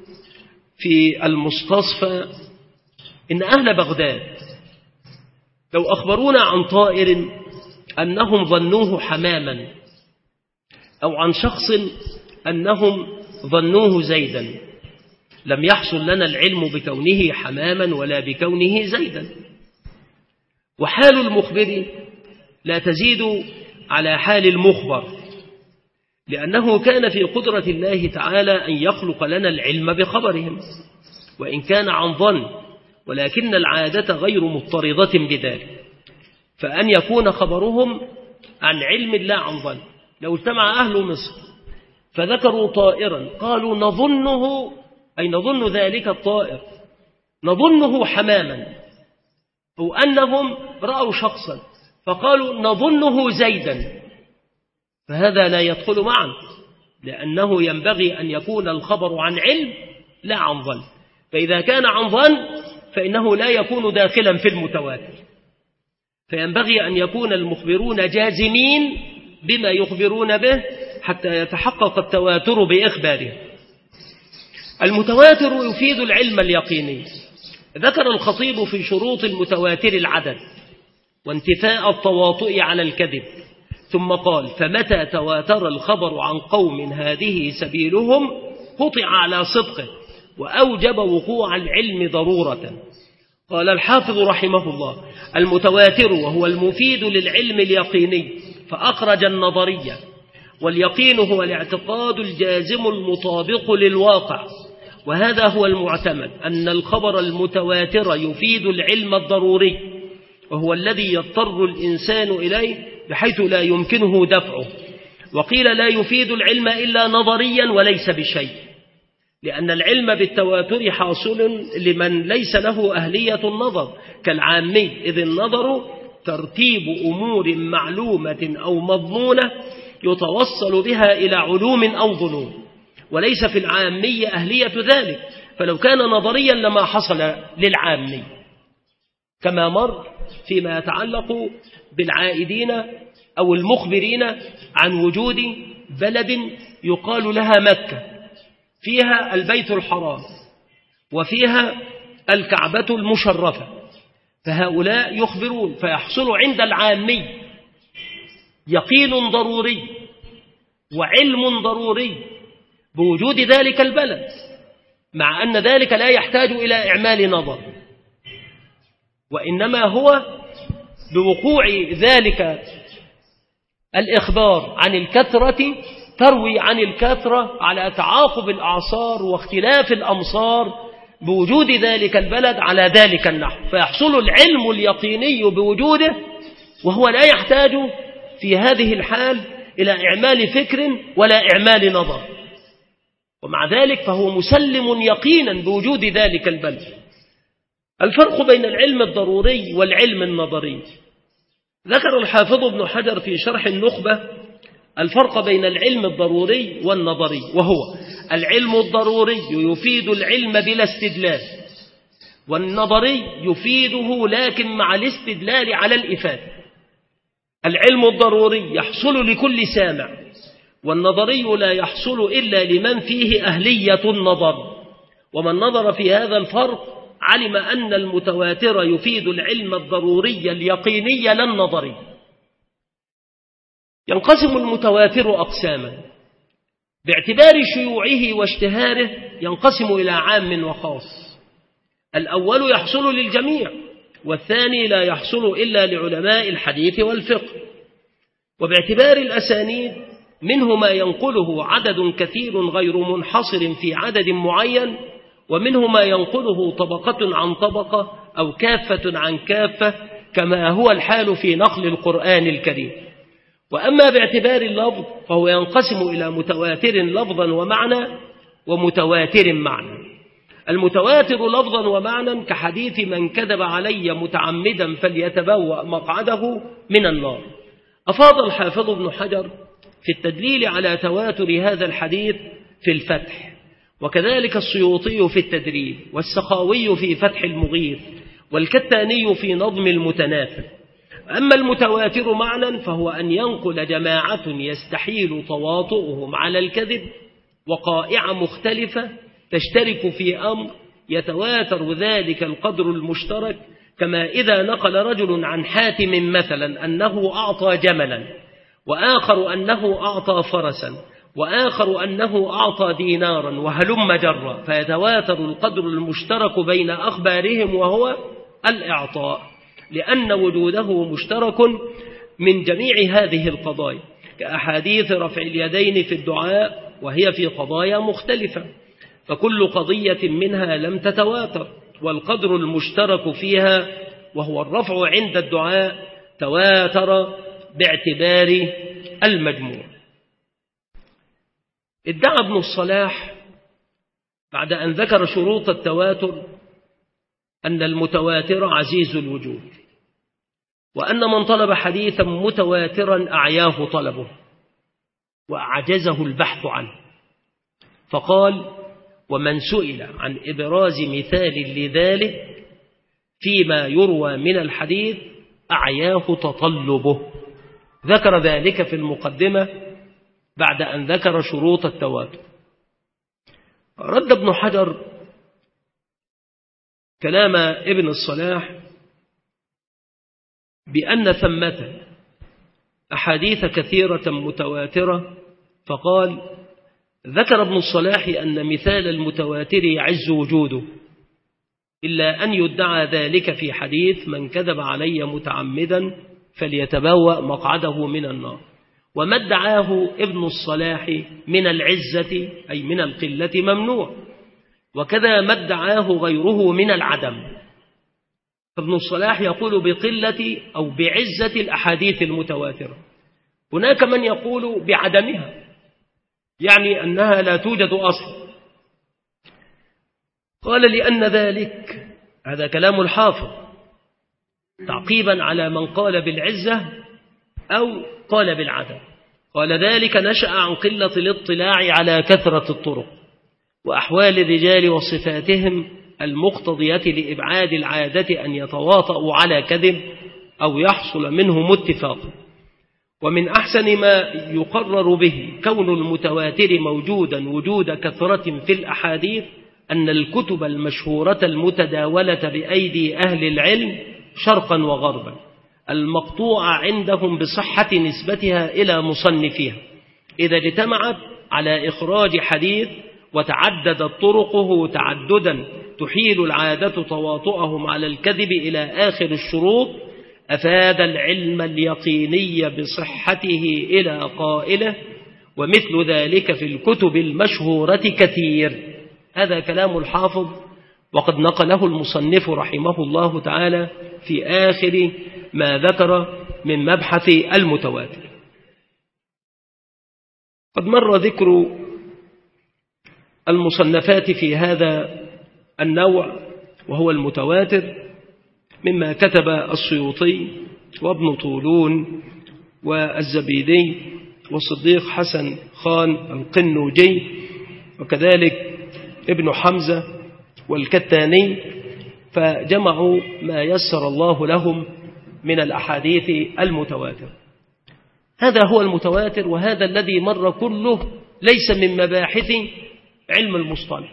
في المستصفى إن أهل بغداد لو أخبرونا عن طائر أنهم ظنوه حماما، أو عن شخص أنهم ظنوه زيدا، لم يحصل لنا العلم بكونه حماما ولا بكونه زيدا. وحال المخبر لا تزيد على حال المخبر، لأنه كان في قدرة الله تعالى أن يخلق لنا العلم بخبرهم وإن كان عن ظن، ولكن العادة غير مضطردة بذلك، فأن يكون خبرهم عن علم لا عن ظن. لو اجتمع أهل مصر فذكروا طائرا قالوا نظنه، أي نظن ذلك الطائر نظنه حماما، أو أنهم رأوا شخصا فقالوا نظنه زيدا، فهذا لا يدخل معا، لأنه ينبغي أن يكون الخبر عن علم لا عن ظن. فإذا كان عن ظن فإنه لا يكون داخلا في المتواتر، فينبغي أن يكون المخبرون جازمين بما يخبرون به حتى يتحقق التواتر بإخباره. المتواتر يفيد العلم اليقيني. ذكر الخطيب في شروط المتواتر العدد وانتفاء التواطؤ على الكذب، ثم قال فمتى تواتر الخبر عن قوم هذه سبيلهم قطع على صدقه وأوجب وقوع العلم ضرورة. قال الحافظ رحمه الله المتواتر وهو المفيد للعلم اليقيني، فأخرج النظرية، واليقين هو الاعتقاد الجازم المطابق للواقع، وهذا هو المعتمد أن الخبر المتواتر يفيد العلم الضروري، وهو الذي يضطر الإنسان إليه بحيث لا يمكنه دفعه. وقيل لا يفيد العلم إلا نظريا وليس بشيء، لأن العلم بالتواتر حاصل لمن ليس له أهلية النظر كالعامي، إذ النظر ترتيب أمور معلومة أو مضمونة يتوصل بها إلى علوم أو ظنون، وليس في العامي أهلية ذلك، فلو كان نظريا لما حصل للعامي، كما مر فيما يتعلق بالعائدين أو المخبرين عن وجود بلد يقال لها مكة فيها البيت الحرام وفيها الكعبة المشرفة، فهؤلاء يخبرون فيحصل عند العامي يقين ضروري وعلم ضروري بوجود ذلك البلد، مع أن ذلك لا يحتاج إلى إعمال نظر، وإنما هو بوقوع ذلك الإخبار عن الكثرة تروي عن الكثرة على تعاقب الأعصار واختلاف الأمصار بوجود ذلك البلد على ذلك النحو، فيحصل العلم اليقيني بوجوده، وهو لا يحتاج في هذه الحال إلى إعمال فكر ولا إعمال نظر، ومع ذلك فهو مسلم يقينا بوجود ذلك البلد. الفرق بين العلم الضروري والعلم النظري. ذكر الحافظ ابن حجر في شرح النخبة الفرق بين العلم الضروري والنظري، وهو العلم الضروري يفيد العلم بلا استدلال، والنظري يفيده لكن مع الاستدلال على الإفادة. العلم الضروري يحصل لكل سامع، والنظري لا يحصل إلا لمن فيه أهلية النظر، ومن نظر في هذا الفرق علم أن المتواتر يفيد العلم الضروري اليقيني لا النظري. ينقسم المتواتر أقساما باعتبار شيوعه واشتهاره، ينقسم إلى عام وخاص. الأول يحصل للجميع، والثاني لا يحصل إلا لعلماء الحديث والفقه. وباعتبار الأسانيد منه ما ينقله عدد كثير غير منحصر في عدد معين، ومنه ما ينقله طبقة عن طبقة أو كافة عن كافة كما هو الحال في نقل القرآن الكريم. وأما باعتبار اللفظ فهو ينقسم إلى متواتر لفظا ومعنى ومتواتر معنى. المتواتر لفظا ومعنى كحديث من كذب علي متعمدا فليتبوأ مقعده من النار. أفاض الحافظ ابن حجر في التدليل على تواتر هذا الحديث في الفتح، وكذلك السيوطي في التدريب، والسخاوي في فتح المغيث، والكتاني في نظم المتناثر. أما المتواتر معنى فهو أن ينقل جماعة يستحيل تواطؤهم على الكذب وقائع مختلفة تشترك في أمر يتواتر ذلك القدر المشترك، كما إذا نقل رجل عن حاتم مثلا أنه أعطى جملا، وآخر أنه أعطى فرسا، وآخر أنه أعطى دينارا، وهلم جرا، فيتواتر القدر المشترك بين أخبارهم وهو الإعطاء، لأن وجوده مشترك من جميع هذه القضايا، كأحاديث رفع اليدين في الدعاء وهي في قضايا مختلفة، فكل قضية منها لم تتواتر، والقدر المشترك فيها وهو الرفع عند الدعاء تواتر باعتبار المجموع. ادعى ابن الصلاح بعد أن ذكر شروط التواتر أن المتواتر عزيز الوجود، وأن من طلب حديثا متواترا أعياه طلبه وأعجزه البحث عنه، فقال: ومن سئل عن إبراز مثال لذلك فيما يروى من الحديث أعياه تطلبه. ذكر ذلك في المقدمة بعد أن ذكر شروط التواتر. رد ابن حجر كلام ابن الصلاح بأن ثمة أحاديث كثيرة متواترة، فقال: ذكر ابن الصلاح أن مثال المتواتر يعز وجوده، إلا أن يدعى ذلك في حديث من كذب علي متعمدا فليتبوأ مقعده من النار. وما ادعاه ابن الصلاح من العزة أي من القلة ممنوع، وكذا ما ادعاه غيره من العدم. فابن الصلاح يقول بقلة أو بعزة الأحاديث المتواترة. هناك من يقول بعدمها، يعني أنها لا توجد أصلا. قال: لأن ذلك، هذا كلام الحافظ تعقيبا على من قال بالعزة أو قال بالعدم، قال: ذلك نشأ عن قلة الاطلاع على كثرة الطرق وأحوال الرجال وصفاتهم المقتضية لإبعاد العادة أن يتواطؤوا على كذب أو يحصل منهم اتفاق. ومن أحسن ما يقرر به كون المتواتر موجودا وجود كثرة في الأحاديث أن الكتب المشهورة المتداولة بأيدي أهل العلم شرقا وغربا المقطوع عندهم بصحة نسبتها إلى مصنفيها، إذا اجتمعت على إخراج حديث وتعددت طرقه تعددا تحيل العادة تواطؤهم على الكذب إلى آخر الشروط، أفاد العلم اليقيني بصحته إلى قائله، ومثل ذلك في الكتب المشهورة كثير. هذا كلام الحافظ، وقد نقله المصنف رحمه الله تعالى في آخر ما ذكر من مبحث المتواتر. قد مر ذكر المصنفات في هذا النوع وهو المتواتر، مما كتب السيوطي وابن طولون والزبيدي والصديق حسن خان القنوجي، وكذلك ابن حمزة والكتاني، فجمعوا ما يسر الله لهم من الأحاديث المتواتر. هذا هو المتواتر، وهذا الذي مر كله ليس من مباحث علم المصطلح.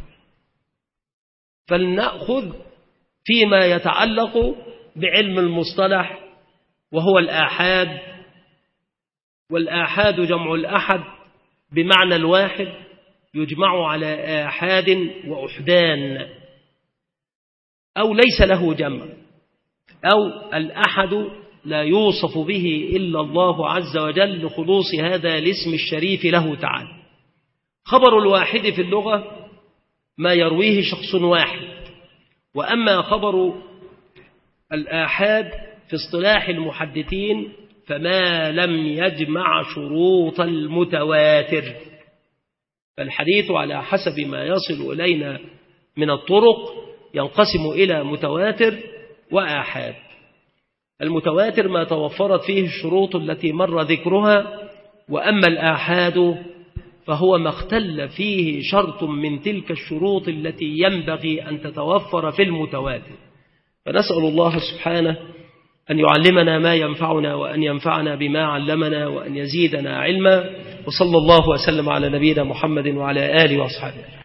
فلنأخذ فيما يتعلق بعلم المصطلح وهو الآحاد، والآحاد جمع الأحد بمعنى الواحد، يجمع على آحاد وأحدان، أو ليس له جمع، أو الأحد لا يوصف به إلا الله عز وجل لخلوص هذا الاسم الشريف له تعالى. خبر الواحد في اللغة ما يرويه شخص واحد، وأما خبر الآحاد في اصطلاح المحدثين فما لم يجمع شروط المتواتر، فالحديث على حسب ما يصل إلينا من الطرق ينقسم إلى متواتر وآحاد. المتواتر ما توفرت فيه الشروط التي مر ذكرها، وأما الآحاد فهو ما اختل فيه شرط من تلك الشروط التي ينبغي أن تتوفر في المتواتر. فنسأل الله سبحانه أن يعلمنا ما ينفعنا وأن ينفعنا بما علمنا وأن يزيدنا علما، وصلى الله وسلم على نبينا محمد وعلى آله وأصحابه.